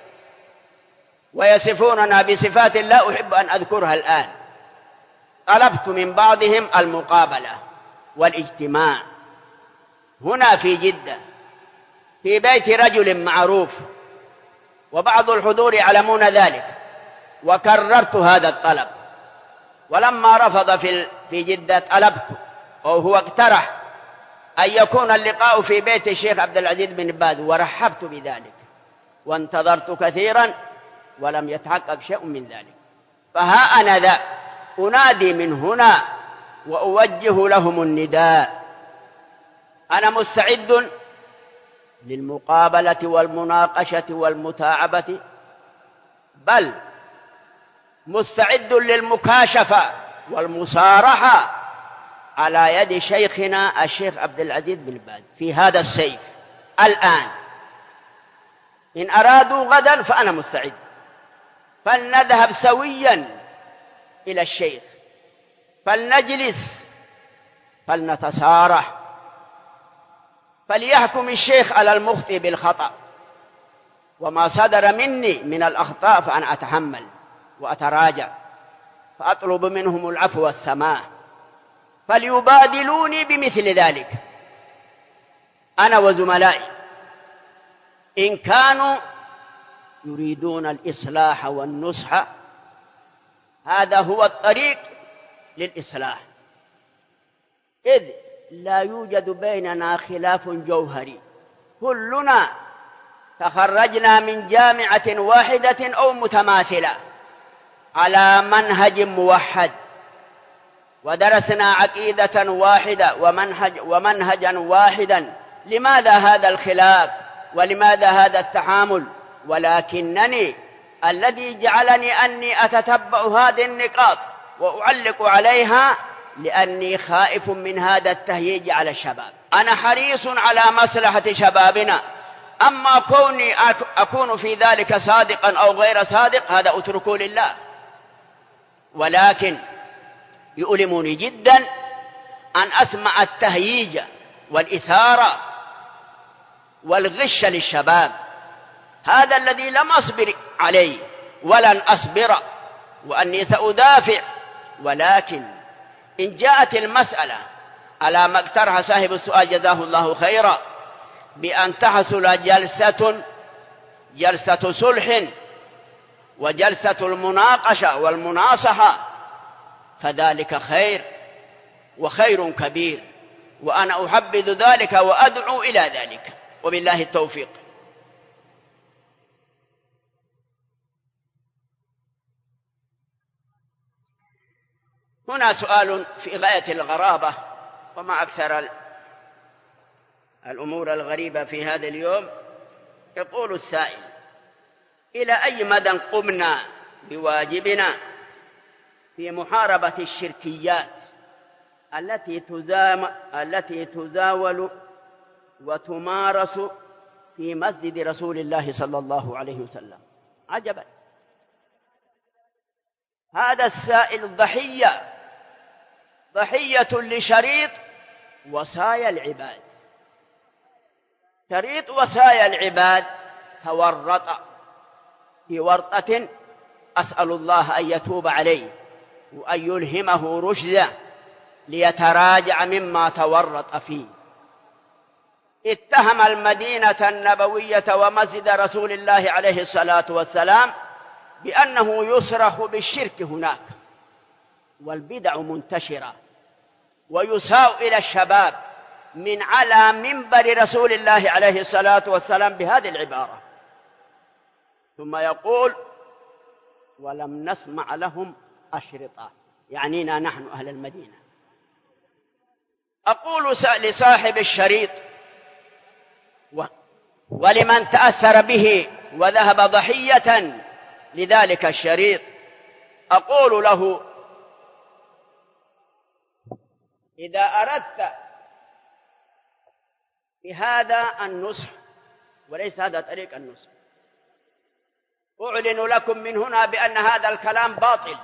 ويصفوننا بصفات لا أحب أن أذكرها الآن، طلبت من بعضهم المقابلة والاجتماع هنا في جدة في بيت رجل معروف، وبعض الحضور يعلمون ذلك، وكررت هذا الطلب. ولما رفض في جدة طلبت، أو هو اقترح أن يكون اللقاء في بيت الشيخ عبد العزيز بن باز، ورحبت بذلك وانتظرت كثيرا ولم يتحقق شيء من ذلك. فها أنا ذا أنادي من هنا وأوجه لهم النداء: أنا مستعد للمقابلة والمناقشة والمتاعبة، بل مستعد للمكاشفة والمصارحة على يد شيخنا الشيخ عبد العزيز بن باز في هذا السيف الآن. إن أرادوا غدا فأنا مستعد، فلنذهب سويا إلى الشيخ، فلنجلس، فلنتصارح، فليحكم الشيخ على المخطئ بالخطأ، وما صدر مني من الأخطاء فأنا أتحمل وأتراجع، فأطلب منهم العفو والسماح، فليبادلوني بمثل ذلك أنا وزملائي إن كانوا يريدون الإصلاح والنصح. هذا هو الطريق للإصلاح. إذ لا يوجد بيننا خلاف جوهري، كلنا تخرجنا من جامعة واحدة أو متماثلة على منهج موحد، ودرسنا عقيدة واحدة ومنهجا واحدا. لماذا هذا الخلاف ولماذا هذا التحامل؟ ولكنني الذي جعلني أني أتتبع هذه النقاط وأعلق عليها لأني خائف من هذا التهييج على الشباب. أنا حريص على مصلحة شبابنا، أما كوني أكون في ذلك صادقا أو غير صادق هذا أتركه لله. ولكن يؤلمني جدا أن أسمع التهييج والإثارة والغش للشباب، هذا الذي لم أصبر عليه ولن أصبر، وأني سأدافع. ولكن إن جاءت المسألة على ما اقترح صاحب السؤال جزاه الله خيرا بأن تحصل جلسة صلح وجلسة المناقشة والمناصحة فذلك خير وخير كبير، وأنا أحبذ ذلك وأدعو إلى ذلك، وبالله التوفيق. هنا سؤال في غاية الغرابة، وما أكثر الأمور الغريبة في هذا اليوم. يقول السائل: إلى أي مدى قمنا بواجبنا في محاربة الشركيات التي تزاول وتمارس في مسجد رسول الله صلى الله عليه وسلم؟ عجبا، هذا السائل ضحية لشريط وصايا العباد. شريط وصايا العباد تورط في ورطة، أسأل الله أن يتوب عليه وأن يلهمه رشدا ليتراجع مما تورط فيه. اتهم المدينة النبوية ومسجد رسول الله عليه الصلاة والسلام بأنه يصرخ بالشرك هناك، والبدع منتشرة، ويساء إلى الشباب من على منبر رسول الله عليه الصلاة والسلام بهذه العبارة، ثم يقول: ولم نسمع لهم أشرطة، يعنينا نحن أهل المدينة. أقول لصاحب الشريط ولمن تأثر به وذهب ضحية لذلك الشريط، أقول له: إذا أردت بهذا النصح، وليس هذا طريق النصح، أعلن لكم من هنا بأن هذا الكلام باطل،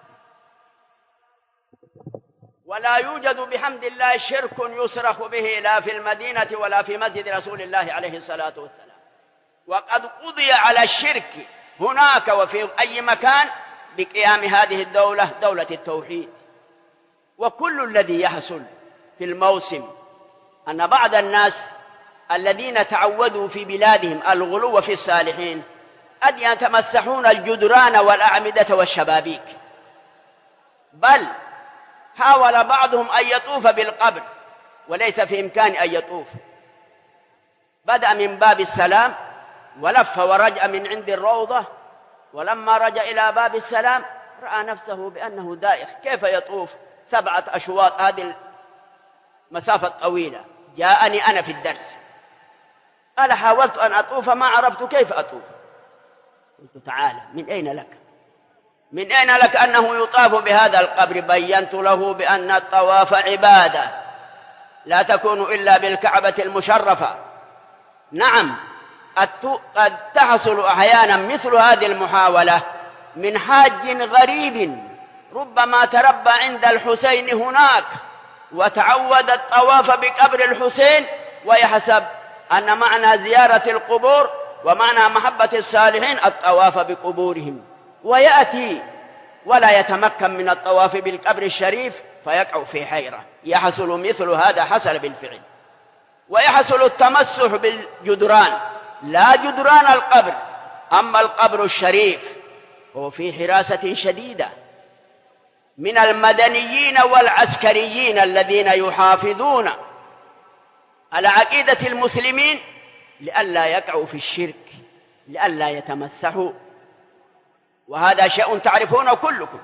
ولا يوجد بحمد الله شرك يصرخ به لا في المدينة ولا في مسجد رسول الله عليه الصلاة والسلام، وقد قضي على الشرك هناك وفي أي مكان بقيام هذه الدولة، دولة التوحيد. وكل الذي يحصل في الموسم أن بعض الناس الذين تعودوا في بلادهم الغلو في الصالحين قد يتمسحون الجدران والأعمدة والشبابيك، بل حاول بعضهم أن يطوف بالقبر وليس في إمكان أن يطوف، بدأ من باب السلام ولف ورجع من عند الروضة، ولما رجع إلى باب السلام رأى نفسه بأنه دائخ، كيف يطوف 7 أشواط هذه المسافة طويلة؟ جاءني أنا في الدرس قال: حاولت أن أطوف ما عرفت كيف أطوف. قلت: تعالى، من أين لك أنه يطاف بهذا القبر؟ بينت له بأن الطواف عبادة لا تكون إلا بالكعبة المشرفة. نعم، قد تحصل أحيانا مثل هذه المحاولة من حاج غريب ربما تربى عند الحسين هناك وتعود الطواف بقبر الحسين، ويحسب أن معنى زيارة القبور ومعنى محبة الصالحين الطواف بقبورهم، ويأتي ولا يتمكن من الطواف بالقبر الشريف فيقع في حيرة. يحصل مثل هذا، حصل بالفعل. ويحصل التمسح بالجدران، لا جدران القبر، أما القبر الشريف هو في حراسة شديدة، من المدنيين والعسكريين الذين يحافظون على عقيدة المسلمين لئلا يقعوا في الشرك، لئلا يتمسحوا، وهذا شيء تعرفونه كلكم.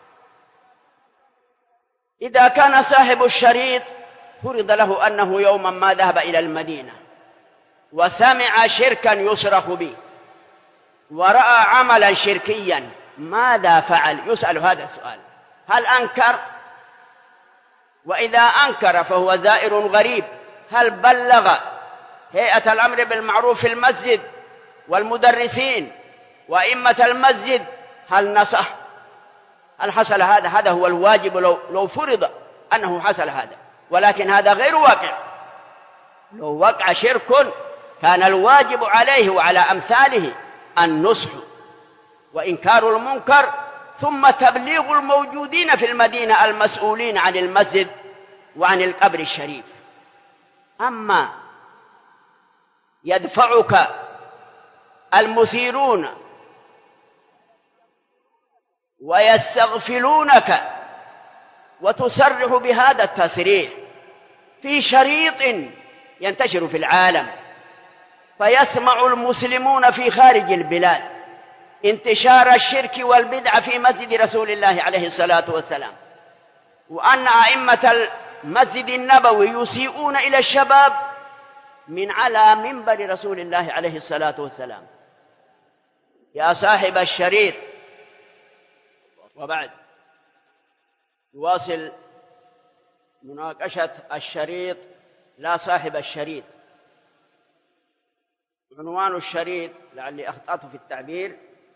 إذا كان صاحب الشريط فرض له أنه يوما ما ذهب إلى المدينة وسمع شركا يصرخ به ورأى عملا شركيا، ماذا فعل؟ يسأل هذا السؤال. هل أنكر؟ وإذا أنكر فهو زائر غريب. هل بلغ هيئة الأمر بالمعروف في المسجد والمدرسين وأئمة المسجد؟ هل نصح؟ هل حصل هذا؟ هذا هو الواجب لو فرض أنه حصل هذا، ولكن هذا غير واقع. لو وقع شرك كان الواجب عليه وعلى أمثاله النصح وإنكار المنكر، ثم تبليغ الموجودين في المدينة المسؤولين عن المسجد وعن القبر الشريف. أما يدفعك المثيرون ويستغفلونك وتصرح بهذا التصريح في شريط ينتشر في العالم، فيسمع المسلمون في خارج البلاد انتشار الشرك والبدع في مسجد رسول الله عليه الصلاة والسلام، وأن أئمة المسجد النبوي يسيئون إلى الشباب من على منبر رسول الله عليه الصلاة والسلام. يا صاحب الشريط، وبعد نواصل مناقشة الشريط لا صاحب الشريط. عنوان الشريط لعلي أخطأت في التعبير: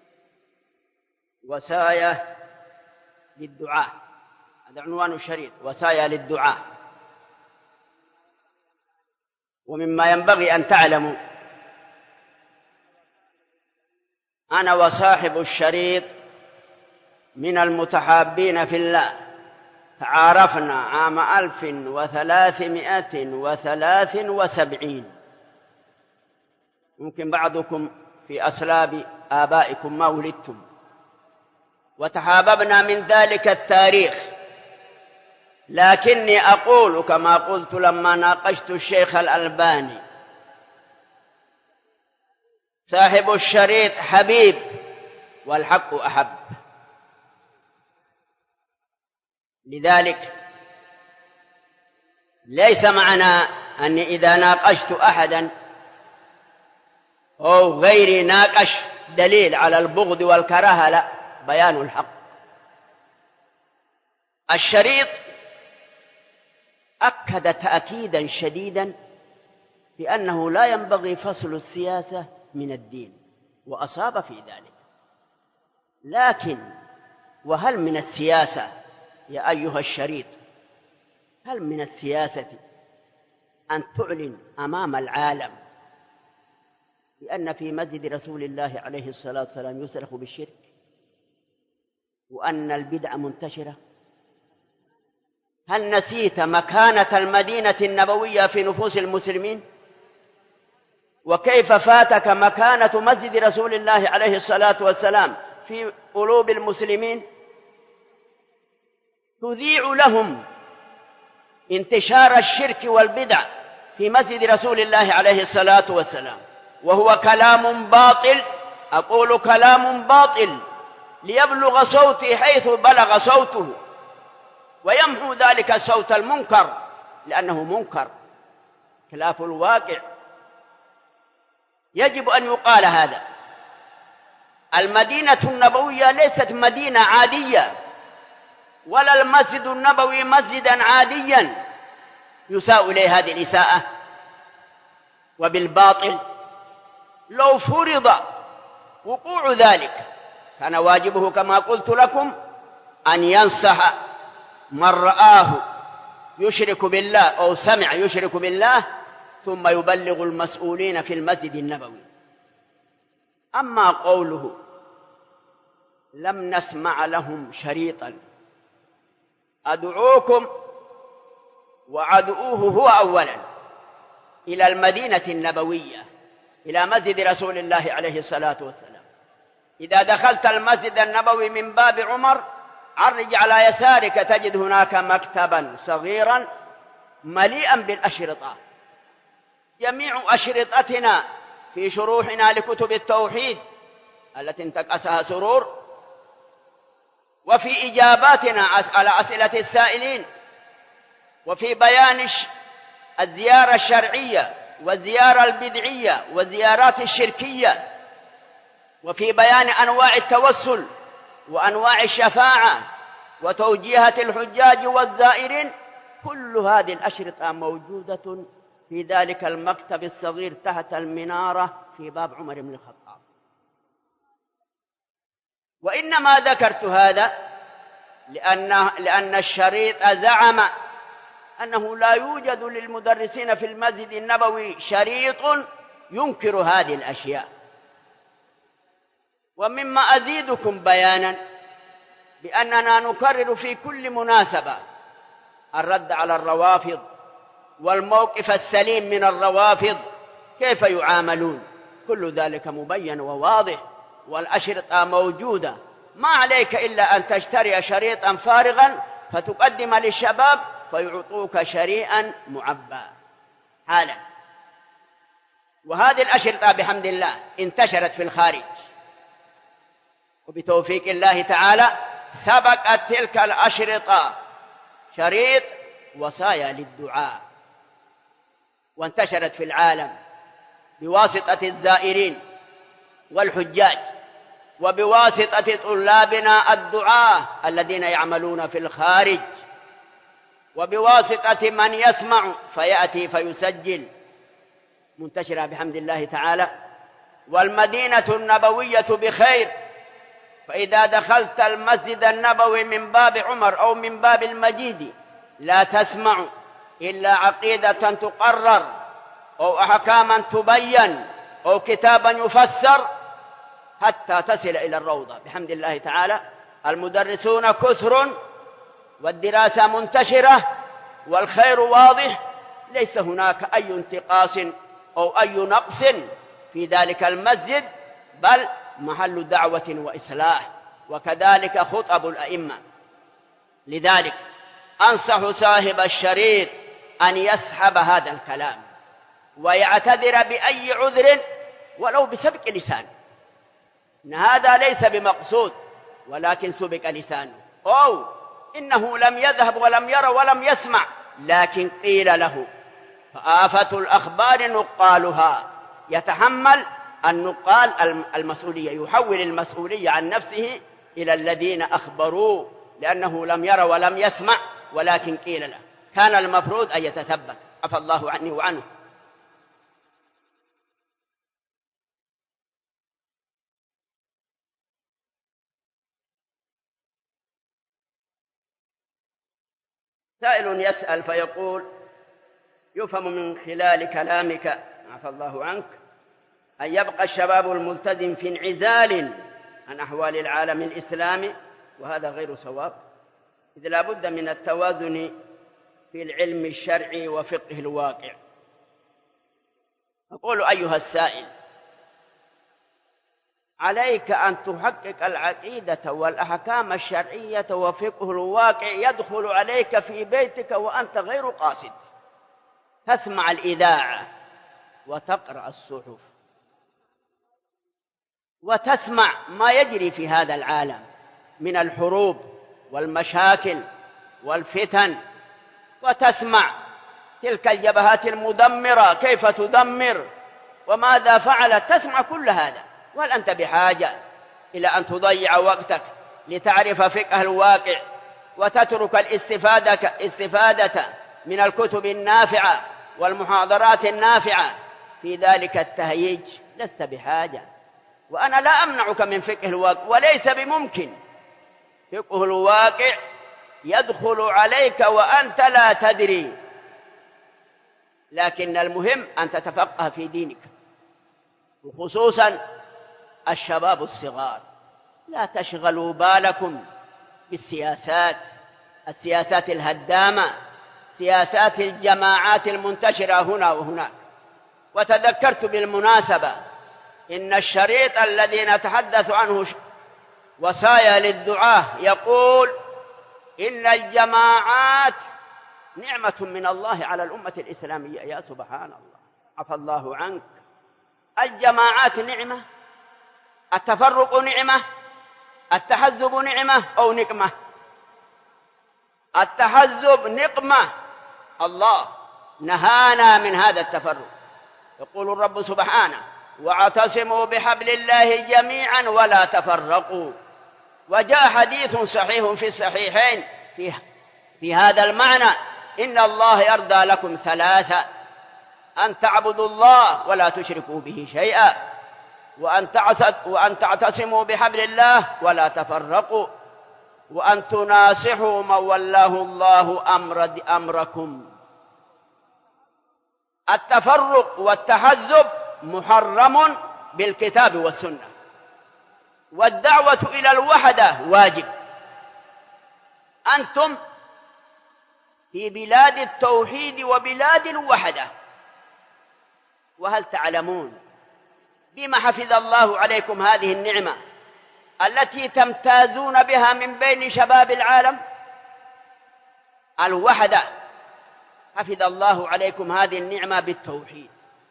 وصايا للدعاء. هذا عنوان الشريط، وصايا للدعاء. ومما ينبغي أن تعلموا أنا وصاحب الشريط من المتحابين في الله، تعارفنا عام 1373. ممكن بعضكم في أصلاب آبائكم ما ولدتم، وتحاببنا من ذلك التاريخ. لكني أقول كما قلت لما ناقشت الشيخ الألباني: صاحب الشريط حبيب والحق أحب. لذلك ليس معنى أني إذا ناقشت أحدا أو غيري ناقش دليل على البغض والكراهة، لا، بيان الحق. الشريط أكد تأكيدا شديدا بأنه لا ينبغي فصل السياسة من الدين، وأصاب في ذلك. لكن وهل من السياسة يا أيها الشريط، هل من السياسة أن تعلن أمام العالم بأن في مسجد رسول الله عليه الصلاة والسلام يصرخ بالشرك، وأن البدع منتشرة؟ هل نسيت مكانة المدينة النبوية في نفوس المسلمين؟ وكيف فاتك مكانة مسجد رسول الله عليه الصلاة والسلام في قلوب المسلمين؟ تذيع لهم انتشار الشرك والبدع في مسجد رسول الله عليه الصلاة والسلام، وهو كلام باطل. أقول كلام باطل ليبلغ صوتي حيث بلغ صوته، ويمحو ذلك الصوت المنكر، لأنه منكر خلاف الواقع. يجب أن يقال هذا. المدينة النبوية ليست مدينة عادية، ولا المسجد النبوي مسجدا عاديا يساء إليه هذه الإساءة وبالباطل. لو فرض وقوع ذلك كان واجبه كما قلت لكم أن ينصح من رآه يشرك بالله أو سمع يشرك بالله، ثم يبلغ المسؤولين في المسجد النبوي. أما قوله لم نسمع لهم شريطا، أدعوكم وعدؤوه هو أولا إلى المدينة النبوية، إلى مسجد رسول الله عليه الصلاة والسلام. إذا دخلت المسجد النبوي من باب عمر عرج على يسارك تجد هناك مكتبا صغيرا مليئا بالأشرطة. جميع أشرطتنا في شروحنا لكتب التوحيد التي انتقصها سرور، وفي إجاباتنا على أسئلة السائلين، وفي بيان الزيارة الشرعية والزيارة البدعية والزيارات الشركية، وفي بيان أنواع التوسل وأنواع الشفاعة وتوجيهة الحجاج والزائرين. كل هذه الأشرطة موجودة في ذلك المكتب الصغير تحت المنارة في باب عمر بن الخطاب. وإنما ذكرت هذا لأن الشريط زعم أنه لا يوجد للمدرسين في المسجد النبوي شريط ينكر هذه الأشياء. ومما أزيدكم بيانا بأننا نكرر في كل مناسبة الرد على الروافض والموقف السليم من الروافض كيف يعاملون. كل ذلك مبين وواضح، والأشرطة موجودة. ما عليك إلا أن تشتري شريطا فارغا فتقدم للشباب فيعطوك شريئا معبى حالا. وهذه الأشرطة بحمد الله انتشرت في الخارج، وبتوفيق الله تعالى سبقت تلك الأشرطة شريط وصايا للدعاء، وانتشرت في العالم بواسطة الزائرين والحجاج، وبواسطة طلابنا الدعاة الذين يعملون في الخارج، وبواسطة من يسمع فيأتي فيسجل. منتشرة بحمد الله تعالى. والمدينة النبوية بخير، فإذا دخلت المسجد النبوي من باب عمر أو من باب المجيد لا تسمع إلا عقيدة تقرر أو أحكاما تبين أو كتابا يفسر حتى تصل إلى الروضة بحمد الله تعالى. المدرسون كثر والدراسة منتشرة والخير واضح، ليس هناك أي انتقاص أو أي نقص في ذلك المسجد، بل محل دعوة وإصلاح، وكذلك خطب الأئمة. لذلك أنصح صاحب الشريط أن يسحب هذا الكلام ويعتذر بأي عذر ولو بسبق لسانه، إن هذا ليس بمقصود ولكن سبق لسانه، أو إنه لم يذهب ولم يرى ولم يسمع لكن قيل له. فآفة الأخبار نقالها، يتحمل النقال المسؤولية، يحول المسؤولية عن نفسه إلى الذين أخبروه، لأنه لم يرى ولم يسمع ولكن قيل له. كان المفروض أن يتثبت، عفى الله عني وعنه. سائل يسأل فيقول: يفهم من خلال كلامك عفى الله عنك أن يبقى الشباب الملتزم في انعزال عن أحوال العالم الإسلامي، وهذا غير صواب، إذ لا بد من التوازن في العلم الشرعي وفقه الواقع. أقول أيها السائل: عليك أن تحقق العقيدة والأحكام الشرعية وفقه الواقع يدخل عليك في بيتك وأنت غير قاصد، تسمع الإذاعة وتقرأ الصحف وتسمع ما يجري في هذا العالم من الحروب والمشاكل والفتن، وتسمع تلك الجبهات المدمرة كيف تدمر وماذا فعلت، تسمع كل هذا. وهل أنت بحاجة إلى أن تضيع وقتك لتعرف فقه الواقع وتترك الاستفادة من الكتب النافعة والمحاضرات النافعة في ذلك التهييج؟ لست بحاجة، وأنا لا أمنعك من فقه الواقع، وليس بممكن. فقه الواقع يدخل عليك وأنت لا تدري، لكن المهم أن تتفقه في دينك، وخصوصا الشباب الصغار. لا تشغلوا بالكم السياسات الهدامة، سياسات الجماعات المنتشرة هنا وهناك. وتذكرت بالمناسبة إن الشريط الذي نتحدث عنه وصايا للدعاة يقول: إن الجماعات نعمة من الله على الأمة الإسلامية. يا سبحان الله، عفى الله عنك. الجماعات نعمة، التفرق نعمة، التحزب نعمة أو نقمة؟ التحزب نقمة، الله نهانا من هذا التفرق. يقول الرب سبحانه: واعتصموا بحبل الله جميعا ولا تفرقوا. وجاء حديث صحيح في الصحيحين في هذا المعنى: إن الله يرضى لكم ثلاثة: أن تعبدوا الله ولا تشركوا به شيئا، وأن تعتصموا بحبل الله ولا تفرقوا، وأن تناصحوا من ولاه الله أمركم. التفرق والتحزب محرم بالكتاب والسنة، والدعوة إلى الوحدة واجب. أنتم في بلاد التوحيد وبلاد الوحدة، وهل تعلمون بما حفظ الله عليكم هذه النعمة التي تمتازون بها من بين شباب العالم؟ الوحدة. حفظ الله عليكم هذه النعمة بالتوحيد.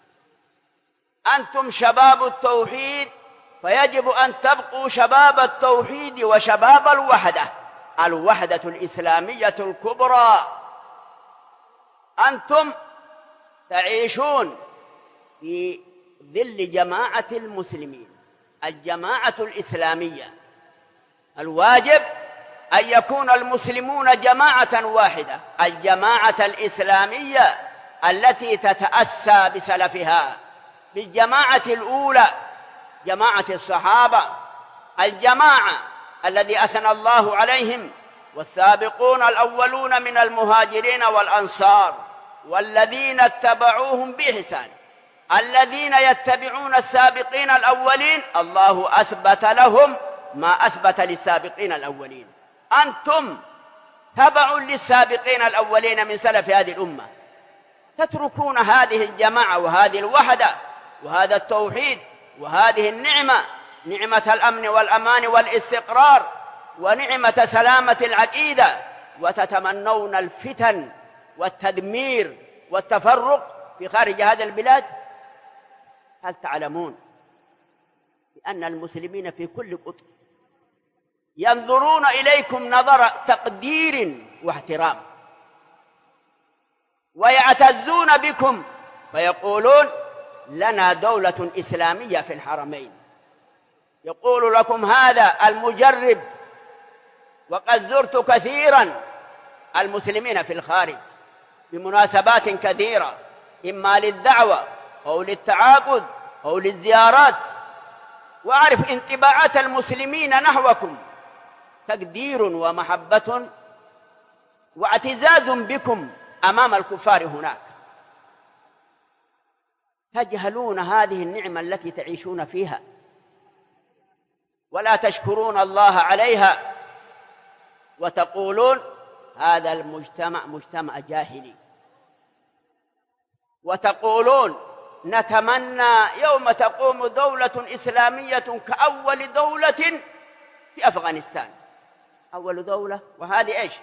أنتم شباب التوحيد، فيجب أن تبقوا شباب التوحيد وشباب الوحدة، الوحدة الإسلامية الكبرى. أنتم تعيشون في ظل جماعة المسلمين، الجماعة الإسلامية. الواجب أن يكون المسلمون جماعة واحدة، الجماعة الإسلامية التي تتأسى بسلفها، بالجماعة الأولى، جماعة الصحابة، الجماعة الذي أثنى الله عليهم: والسابقون الأولون من المهاجرين والأنصار والذين اتبعوهم بإحسان. الذين يتبعون السابقين الأولين الله أثبت لهم ما أثبت للسابقين الأولين. أنتم تبع للسابقين الأولين من سلف هذه الأمة، تتركون هذه الجماعة وهذه الوحدة وهذا التوحيد وهذه النعمة، نعمة الأمن والأمان والاستقرار ونعمة سلامة العقيدة، وتتمنون الفتن والتدمير والتفرق في خارج هذه البلاد. هل تعلمون بأن المسلمين في كل قطر ينظرون إليكم نظر تقدير واحترام، ويعتزون بكم فيقولون: لنا دولة إسلامية في الحرمين. يقول لكم هذا المجرب، وقد زرت كثيرا المسلمين في الخارج بمناسبات كثيرة، إما للدعوة أو للتعاقد أو للزيارات، وأعرف انطباعات المسلمين نحوكم: تقدير ومحبة واعتزاز بكم أمام الكفار هناك. تجهلون هذه النعمة التي تعيشون فيها ولا تشكرون الله عليها، وتقولون هذا المجتمع مجتمع جاهلي، وتقولون نتمنى يوم تقوم دولة إسلامية كأول دولة في أفغانستان. أول دولة، وهذه إيش؟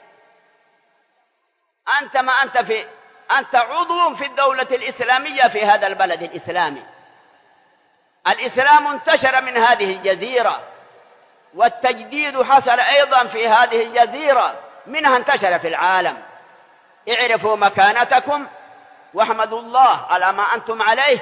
أنت ما أنت عضو في الدولة الإسلامية في هذا البلد الإسلامي. الإسلام انتشر من هذه الجزيرة، والتجديد حصل أيضا في هذه الجزيرة، منها انتشر في العالم. اعرفوا مكانتكم واحمدوا الله على ما أنتم عليه،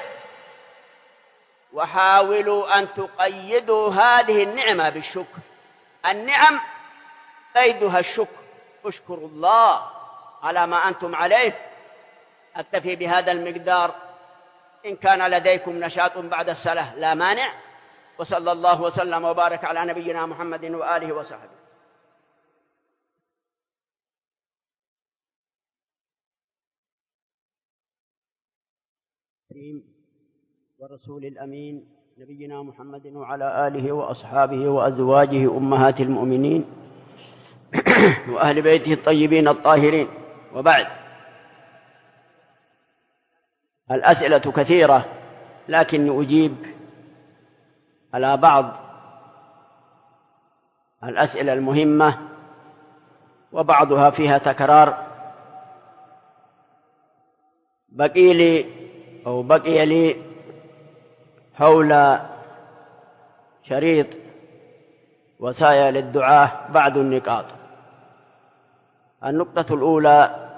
وحاولوا أن تقيدوا هذه النعمة بالشكر. النعم قيدها الشكر، اشكروا الله على ما أنتم عليه. أكتفي بهذا المقدار، إن كان لديكم نشاط بعد الصلاة لا مانع. وصلى الله وسلم وبارك على نبينا محمد وآله وصحبه. ورسول الأمين نبينا محمد وعلى آله وأصحابه وأزواجه أمهات المؤمنين وأهل بيته الطيبين الطاهرين، وبعد. الأسئلة كثيرة، لكن أجيب على بعض الأسئلة المهمة وبعضها فيها تكرار. بقي لي حول شريط وسائل الدعاء بعض النقاط. النقطة الأولى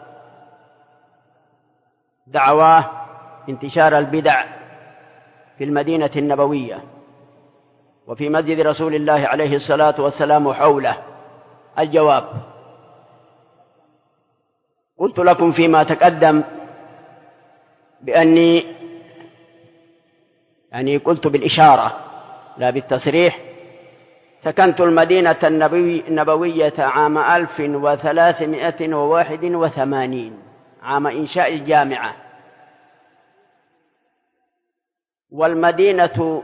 دعواه انتشار البدع في المدينة النبوية وفي مسجد رسول الله عليه الصلاة والسلام حوله. الجواب: قلت لكم فيما تقدم بأني قلت بالإشارة لا بالتصريح سكنت المدينة النبوية عام 1381 عام إنشاء الجامعة، والمدينة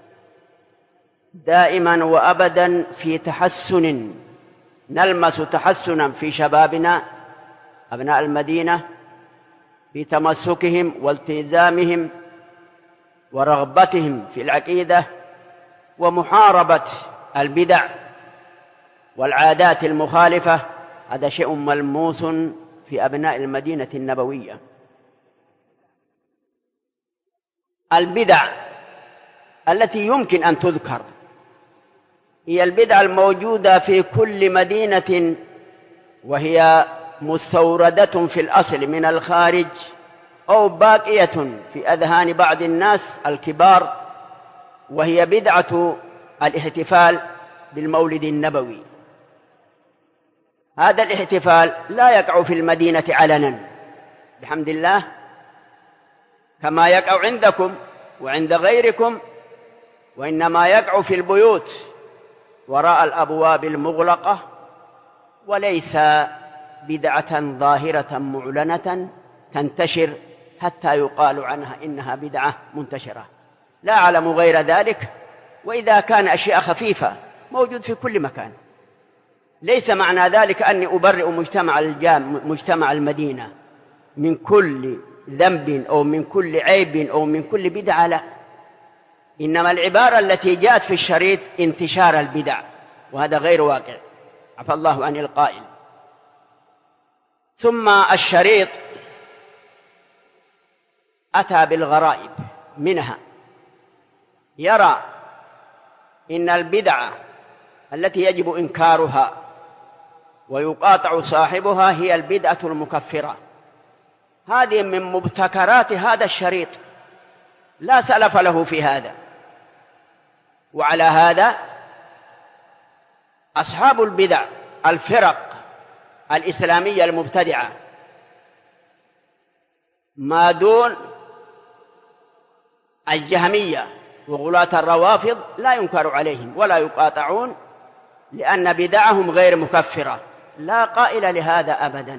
دائما وأبدا في تحسن، نلمس تحسنا في شبابنا أبناء المدينة في تمسكهم والتزامهم ورغبتهم في العقيدة ومحاربة البدع والعادات المخالفة. هذا شيء ملموس في أبناء المدينة النبوية. البدع التي يمكن أن تذكر هي البدع الموجودة في كل مدينة، وهي مستوردة في الأصل من الخارج أو باقية في أذهان بعض الناس الكبار، وهي بدعة الاحتفال بالمولد النبوي. هذا الاحتفال لا يقع في المدينة علنا بحمد الله كما يقع عندكم وعند غيركم، وإنما يقع في البيوت وراء الأبواب المغلقة، وليس بدعة ظاهرة معلنة تنتشر حتى يقال عنها إنها بدعة منتشرة. لا أعلم غير ذلك. وإذا كان أشياء خفيفة موجود في كل مكان، ليس معنى ذلك أني أبرئ مجتمع المدينة من كل ذنب أو من كل عيب أو من كل بدعة، لا. إنما العبارة التي جاءت في الشريط انتشار البدع، وهذا غير واقع، عفى الله عن القائل. ثم الشريط أتى بالغرائب منها. يرى إن البدعة التي يجب إنكارها ويقاطع صاحبها هي البدعة المكفرة. هذه من مبتكرات هذا الشريط، لا سلف له في هذا. وعلى هذا أصحاب البدع الفرق الإسلامية المبتدعة ما دون الجهمية وغلاة الروافض لا ينكر عليهم ولا يقاطعون، لأن بدعهم غير مكفرة، لا قائل لهذا أبدا.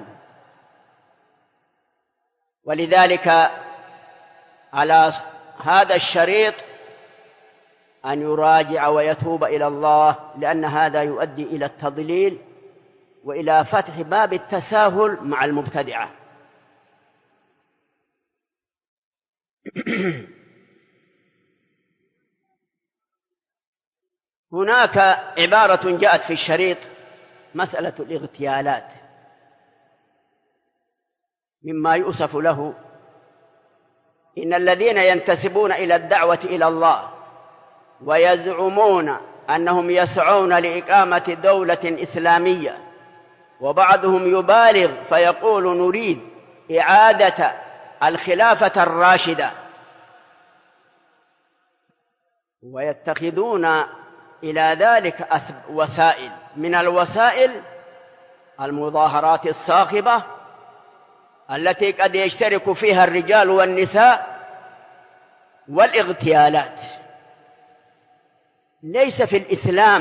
ولذلك على هذا الشريط أن يراجع ويتوب إلى الله، لأن هذا يؤدي إلى التضليل وإلى فتح باب التساهل مع المبتدعة. هناك عبارة جاءت في الشريط مسألة الاغتيالات، مما يؤسف له إن الذين ينتسبون إلى الدعوة إلى الله ويزعمون أنهم يسعون لإقامة دولة إسلامية، وبعضهم يبالغ فيقول نريد إعادة الخلافة الراشدة، ويتخذون إلى ذلك وسائل. من الوسائل المظاهرات الصاخبة التي قد يشترك فيها الرجال والنساء، والاغتيالات. ليس في الإسلام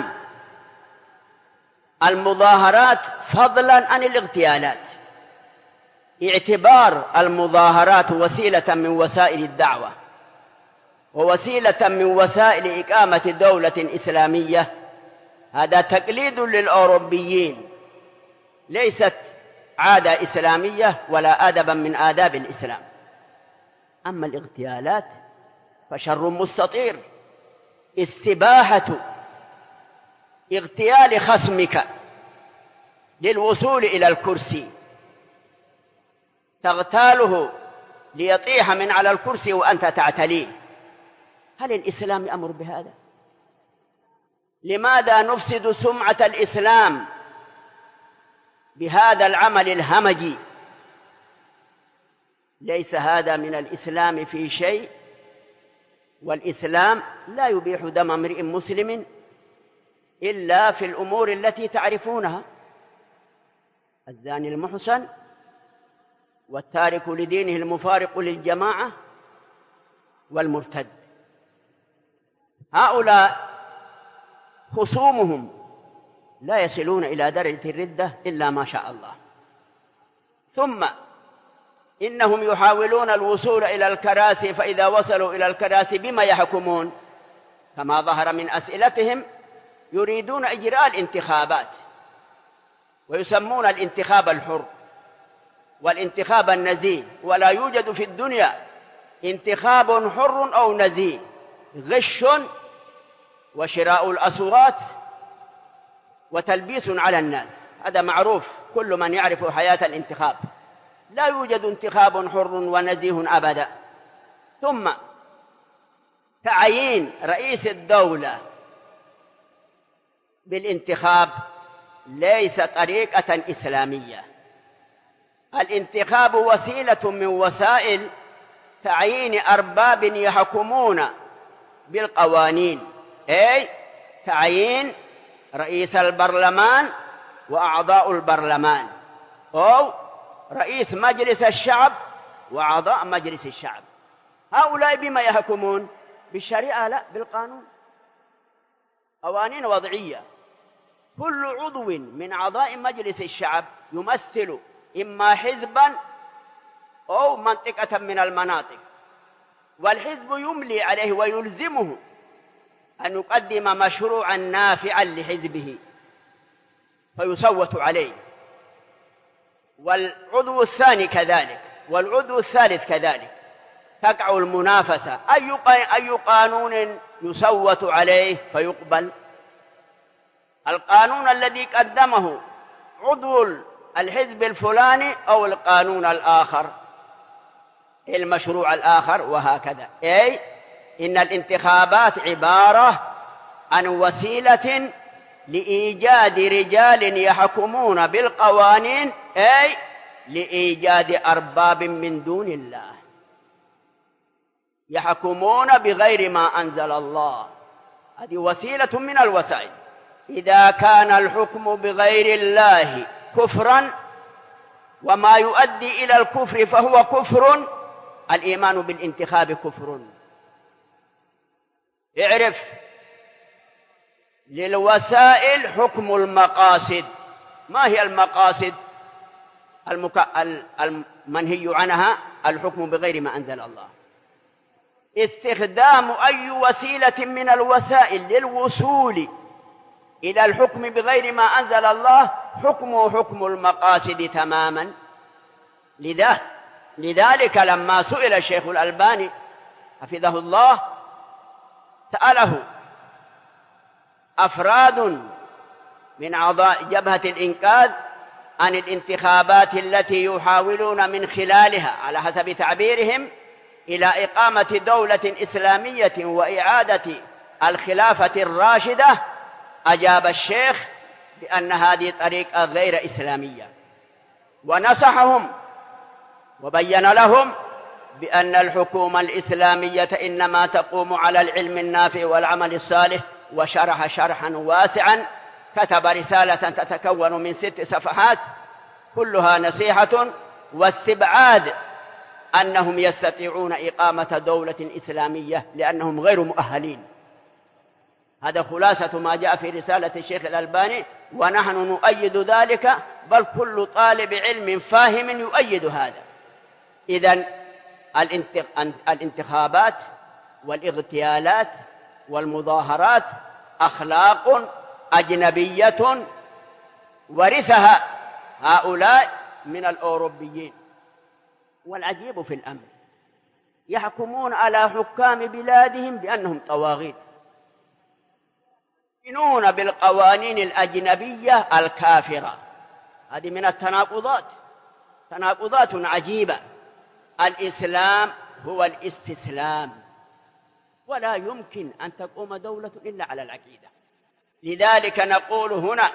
المظاهرات فضلا عن الاغتيالات. اعتبار المظاهرات وسيلة من وسائل الدعوة ووسيلة من وسائل إقامة دولة إسلامية، هذا تقليد للأوروبيين، ليست عادة إسلامية ولا أدبا من آداب الإسلام. أما الاغتيالات فشر مستطير. استباحة اغتيال خصمك للوصول إلى الكرسي، تغتاله ليطيح من على الكرسي وأنت تعتليه. هل الإسلام يأمر بهذا؟ لماذا نفسد سمعة الإسلام بهذا العمل الهمجي؟ ليس هذا من الإسلام في شيء، والإسلام لا يبيح دم امرئ مسلم إلا في الأمور التي تعرفونها: الزاني المحصن، والتارك لدينه المفارق للجماعة، والمرتد. هؤلاء خصومهم لا يصلون إلى درجة الردة إلا ما شاء الله. ثم إنهم يحاولون الوصول إلى الكراسي، فإذا وصلوا إلى الكراسي بما يحكمون؟ كما ظهر من أسئلتهم يريدون إجراء الانتخابات، ويسمون الانتخاب الحر والانتخاب النزيه، ولا يوجد في الدنيا انتخاب حر أو نزيه، غش وشراء الأصوات وتلبيس على الناس. هذا معروف، كل من يعرف حياة الانتخاب. لا يوجد انتخاب حر ونزيه أبدا. ثم تعيين رئيس الدولة بالانتخاب ليس طريقة إسلامية. الانتخاب وسيلة من وسائل تعيين أرباب يحكمون بالقوانين، أي تعيين رئيس البرلمان وأعضاء البرلمان، أو رئيس مجلس الشعب وأعضاء مجلس الشعب. هؤلاء بما يحكمون؟ بالشريعة؟ لا، بالقانون. قوانين وضعية. كل عضو من أعضاء مجلس الشعب يمثل إما حزبا أو منطقة من المناطق، والحزب يملي عليه ويلزمه أن يقدم مشروعا نافعا لحزبه فيصوت عليه، والعضو الثاني كذلك، والعضو الثالث كذلك. تقع المنافسة، أي قانون يصوت عليه فيقبل؟ القانون الذي قدمه عضو الحزب الفلاني أو القانون الآخر، المشروع الآخر، وهكذا. أي إن الانتخابات عبارة عن وسيلة لإيجاد رجال يحكمون بالقوانين، أي لإيجاد أرباب من دون الله يحكمون بغير ما أنزل الله. هذه وسيلة من الوسائل. إذا كان الحكم بغير الله كفرا وما يؤدي إلى الكفر فهو كفر، الإيمان بالانتخاب كفر. اعرف للوسائل حكم المقاصد. ما هي المقاصد المنهي عنها؟ الحكم بغير ما أنزل الله. استخدام أي وسيلة من الوسائل للوصول إلى الحكم بغير ما أنزل الله حكمه حكم المقاصد تماما. لذلك لما سئل الشيخ الألباني حفظه الله، سأله أفراد من أعضاء جبهة الإنقاذ عن الانتخابات التي يحاولون من خلالها على حسب تعبيرهم إلى إقامة دولة إسلامية وإعادة الخلافة الراشدة. أجاب الشيخ بأن هذه طريقة غير إسلامية، ونصحهم وبين لهم بأن الحكومة الإسلامية إنما تقوم على العلم النافع والعمل الصالح، وشرح شرحا واسعا، كتب رسالة تتكون من 6 صفحات كلها نصيحة واستبعاد أنهم يستطيعون إقامة دولة إسلامية لأنهم غير مؤهلين. هذا خلاصة ما جاء في رسالة الشيخ الألباني، ونحن نؤيد ذلك، بل كل طالب علم فاهم يؤيد هذا. إذن الانتخابات والاغتيالات والمظاهرات أخلاق أجنبية ورثها هؤلاء من الأوروبيين. والعجيب في الأمر يحكمون على حكام بلادهم بأنهم طواغيت، يؤمنون بالقوانين الأجنبية الكافرة هذه من التناقضات، تناقضات عجيبة. الإسلام هو الاستسلام، ولا يمكن أن تقوم دولة إلا على العقيدة. لذلك نقول هنا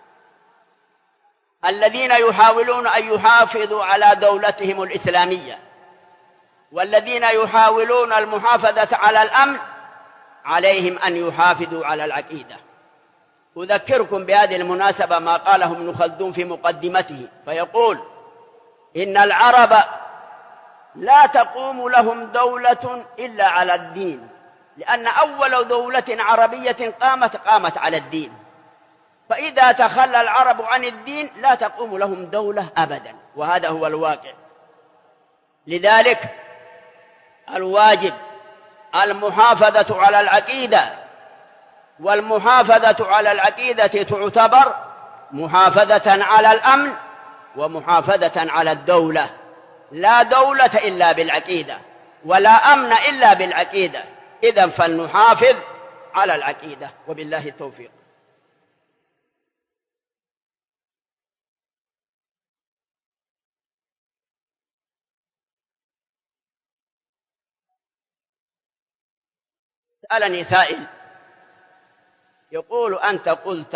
الذين يحاولون أن يحافظوا على دولتهم الإسلامية والذين يحاولون المحافظة على الأمن عليهم أن يحافظوا على العقيدة. أذكركم بهذه المناسبة ما قاله ابن خلدون في مقدمته، فيقول إن العرب لا تقوم لهم دولة إلا على الدين، لأن أول دولة عربية قامت على الدين، فإذا تخلى العرب عن الدين لا تقوم لهم دولة أبدا، وهذا هو الواقع. لذلك الواجب المحافظة على العقيدة، والمحافظة على العقيدة تعتبر محافظة على الأمن ومحافظة على الدولة. لا دولة إلا بالعقيدة ولا أمن إلا بالعقيدة، إذن فلنحافظ على العقيدة، وبالله التوفيق. سألني سائل يقول: أنت قلت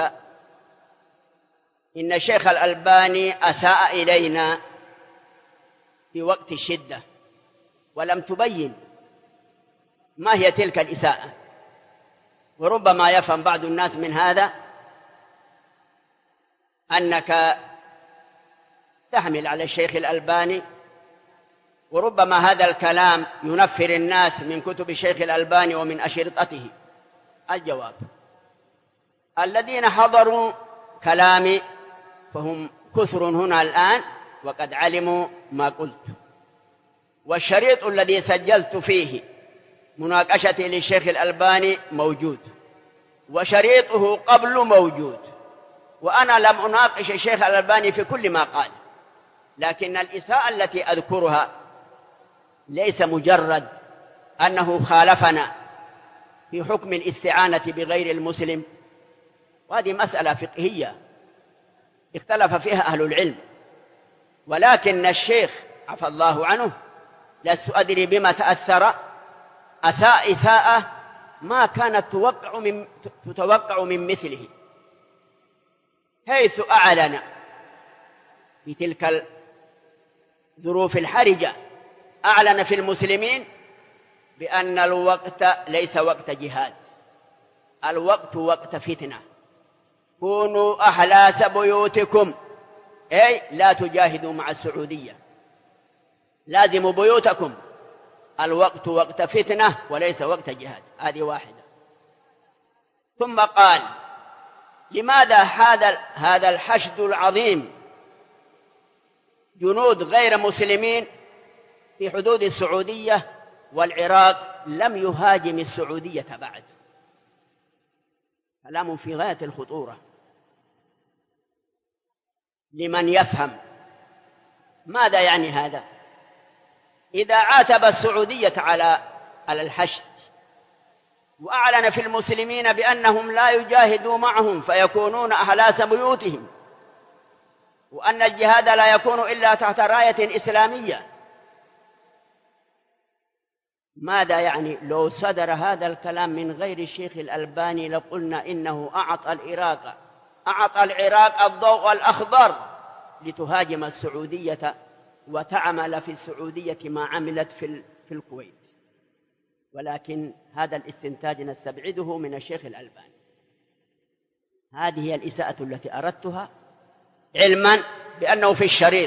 إن الشيخ الألباني أساء إلينا في وقت الشدة، ولم تبين ما هي تلك الإساءة. وربما يفهم بعض الناس من هذا أنك تحمل على الشيخ الألباني، وربما هذا الكلام ينفر الناس من كتب الشيخ الألباني ومن أشرطته. الجواب: الذين حضروا كلامي فهم كثر هنا الآن وقد علموا ما قلت، والشريط الذي سجلت فيه مناقشتي للشيخ الألباني موجود، وشريطه قبل موجود، وأنا لم أناقش الشيخ الألباني في كل ما قال، لكن الإساءة التي أذكرها ليس مجرد أنه خالفنا في حكم الاستعانة بغير المسلم، وهذه مسألة فقهية اختلف فيها أهل العلم، ولكن الشيخ عفى الله عنه لست أدري بما تأثر أساء إساءة ما كانت تتوقع من مثله، حيث أعلن في تلك الظروف الحرجة، أعلن في المسلمين بأن الوقت ليس وقت جهاد، الوقت وقت فتنة، كونوا أحلاس بيوتكم، أي لا تجاهدوا مع السعودية، لازموا بيوتكم، الوقت وقت فتنة وليس وقت جهاد. هذه واحدة. ثم قال: لماذا هذا الحشد العظيم جنود غير مسلمين في حدود السعودية والعراق لم يهاجم السعودية بعد؟ كلام في غاية الخطورة لمن يفهم ماذا يعني هذا. إذا عاتب السعودية على الحشد وأعلن في المسلمين بأنهم لا يجاهدوا معهم فيكونون أحلاس بيوتهم، وأن الجهاد لا يكون إلا تحت راية إسلامية، ماذا يعني لو صدر هذا الكلام من غير الشيخ الألباني؟ لقلنا إنه أعطى العراق الضوء الأخضر لتهاجم السعودية وتعمل في السعودية ما عملت في الكويت، ولكن هذا الاستنتاج نستبعده من الشيخ الألباني. هذه هي الإساءة التي أردتها، علما بأنه في الشريط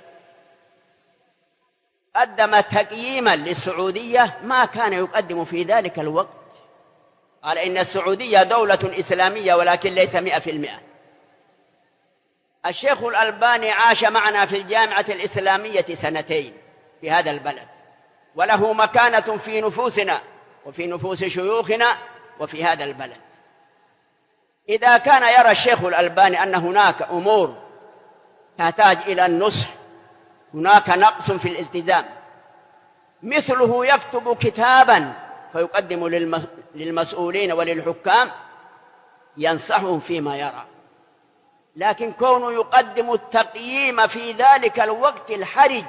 قدم تقييما للسعودية ما كان يقدم في ذلك الوقت، قال إن السعودية دولة إسلامية ولكن ليس 100%. الشيخ الألباني عاش معنا في الجامعة الإسلامية 2 في هذا البلد، وله مكانة في نفوسنا وفي نفوس شيوخنا وفي هذا البلد. إذا كان يرى الشيخ الألباني أن هناك أمور تحتاج إلى النصح، هناك نقص في الالتزام، مثله يكتب كتابا فيقدم للمسؤولين وللحكام ينصحهم فيما يرى، لكن كونه يقدم التقييم في ذلك الوقت الحرج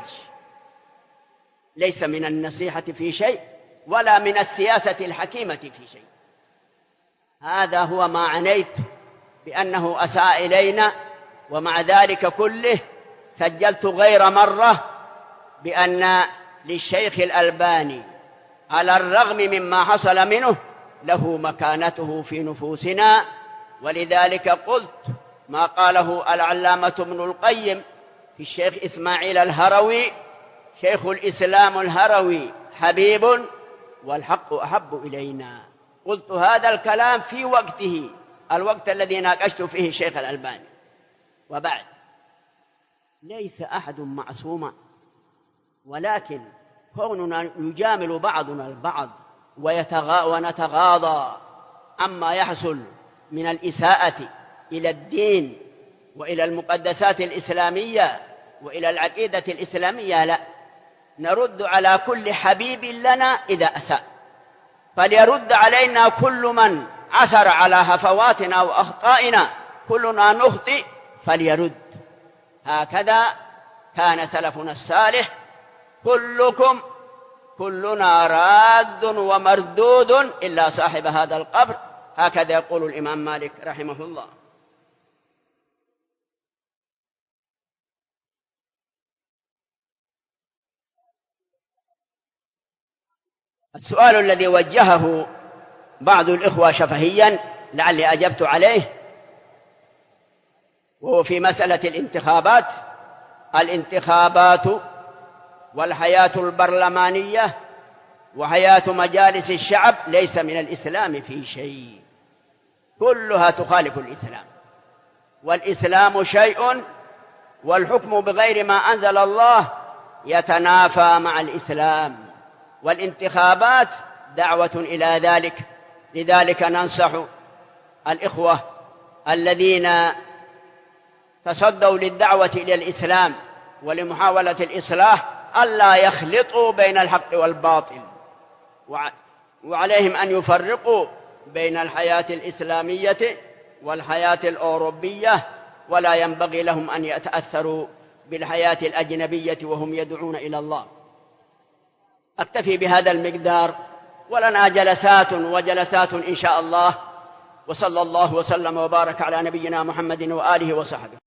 ليس من النصيحة في شيء ولا من السياسة الحكيمة في شيء. هذا هو ما عنيت بأنه أساء إلينا، ومع ذلك كله سجلت غير مرة بأن للشيخ الألباني على الرغم مما حصل منه له مكانته في نفوسنا، ولذلك قلت ما قاله العلامة ابن القيم في الشيخ إسماعيل الهروي: شيخ الإسلام الهروي حبيب والحق أحب إلينا. قلت هذا الكلام في وقته، الوقت الذي ناقشت فيه الشيخ الألباني. وبعد، ليس أحد معصوما، ولكن كوننا يجامل بعضنا البعض ونتغاضى عما يحصل من الإساءة إلى الدين وإلى المقدسات الإسلامية وإلى العقيدة الإسلامية، لا، نرد على كل حبيب لنا إذا أساء، فليرد علينا كل من عثر على هفواتنا وأخطائنا، كلنا نخطئ فليرد. هكذا كان سلفنا الصالح: كلنا راد ومردود إلا صاحب هذا القبر. هكذا يقول الإمام مالك رحمه الله. السؤال الذي وجهه بعض الإخوة شفهيا لعلي أجبت عليه، وهو في مسألة الانتخابات والحياة البرلمانية وحياة مجالس الشعب ليس من الإسلام في شيء، كلها تخالف الإسلام، والإسلام شيء والحكم بغير ما أنزل الله يتنافى مع الإسلام، والانتخابات دعوة إلى ذلك. لذلك ننصح الإخوة الذين تصدوا للدعوة إلى الإسلام ولمحاولة الإصلاح ألا يخلطوا بين الحق والباطل، وعليهم أن يفرقوا بين الحياة الإسلامية والحياة الأوروبية، ولا ينبغي لهم أن يتأثروا بالحياة الأجنبية وهم يدعون إلى الله. أكتفي بهذا المقدار، ولنا جلسات إن شاء الله. وصلى الله وسلم وبارك على نبينا محمد وآله وصحبه.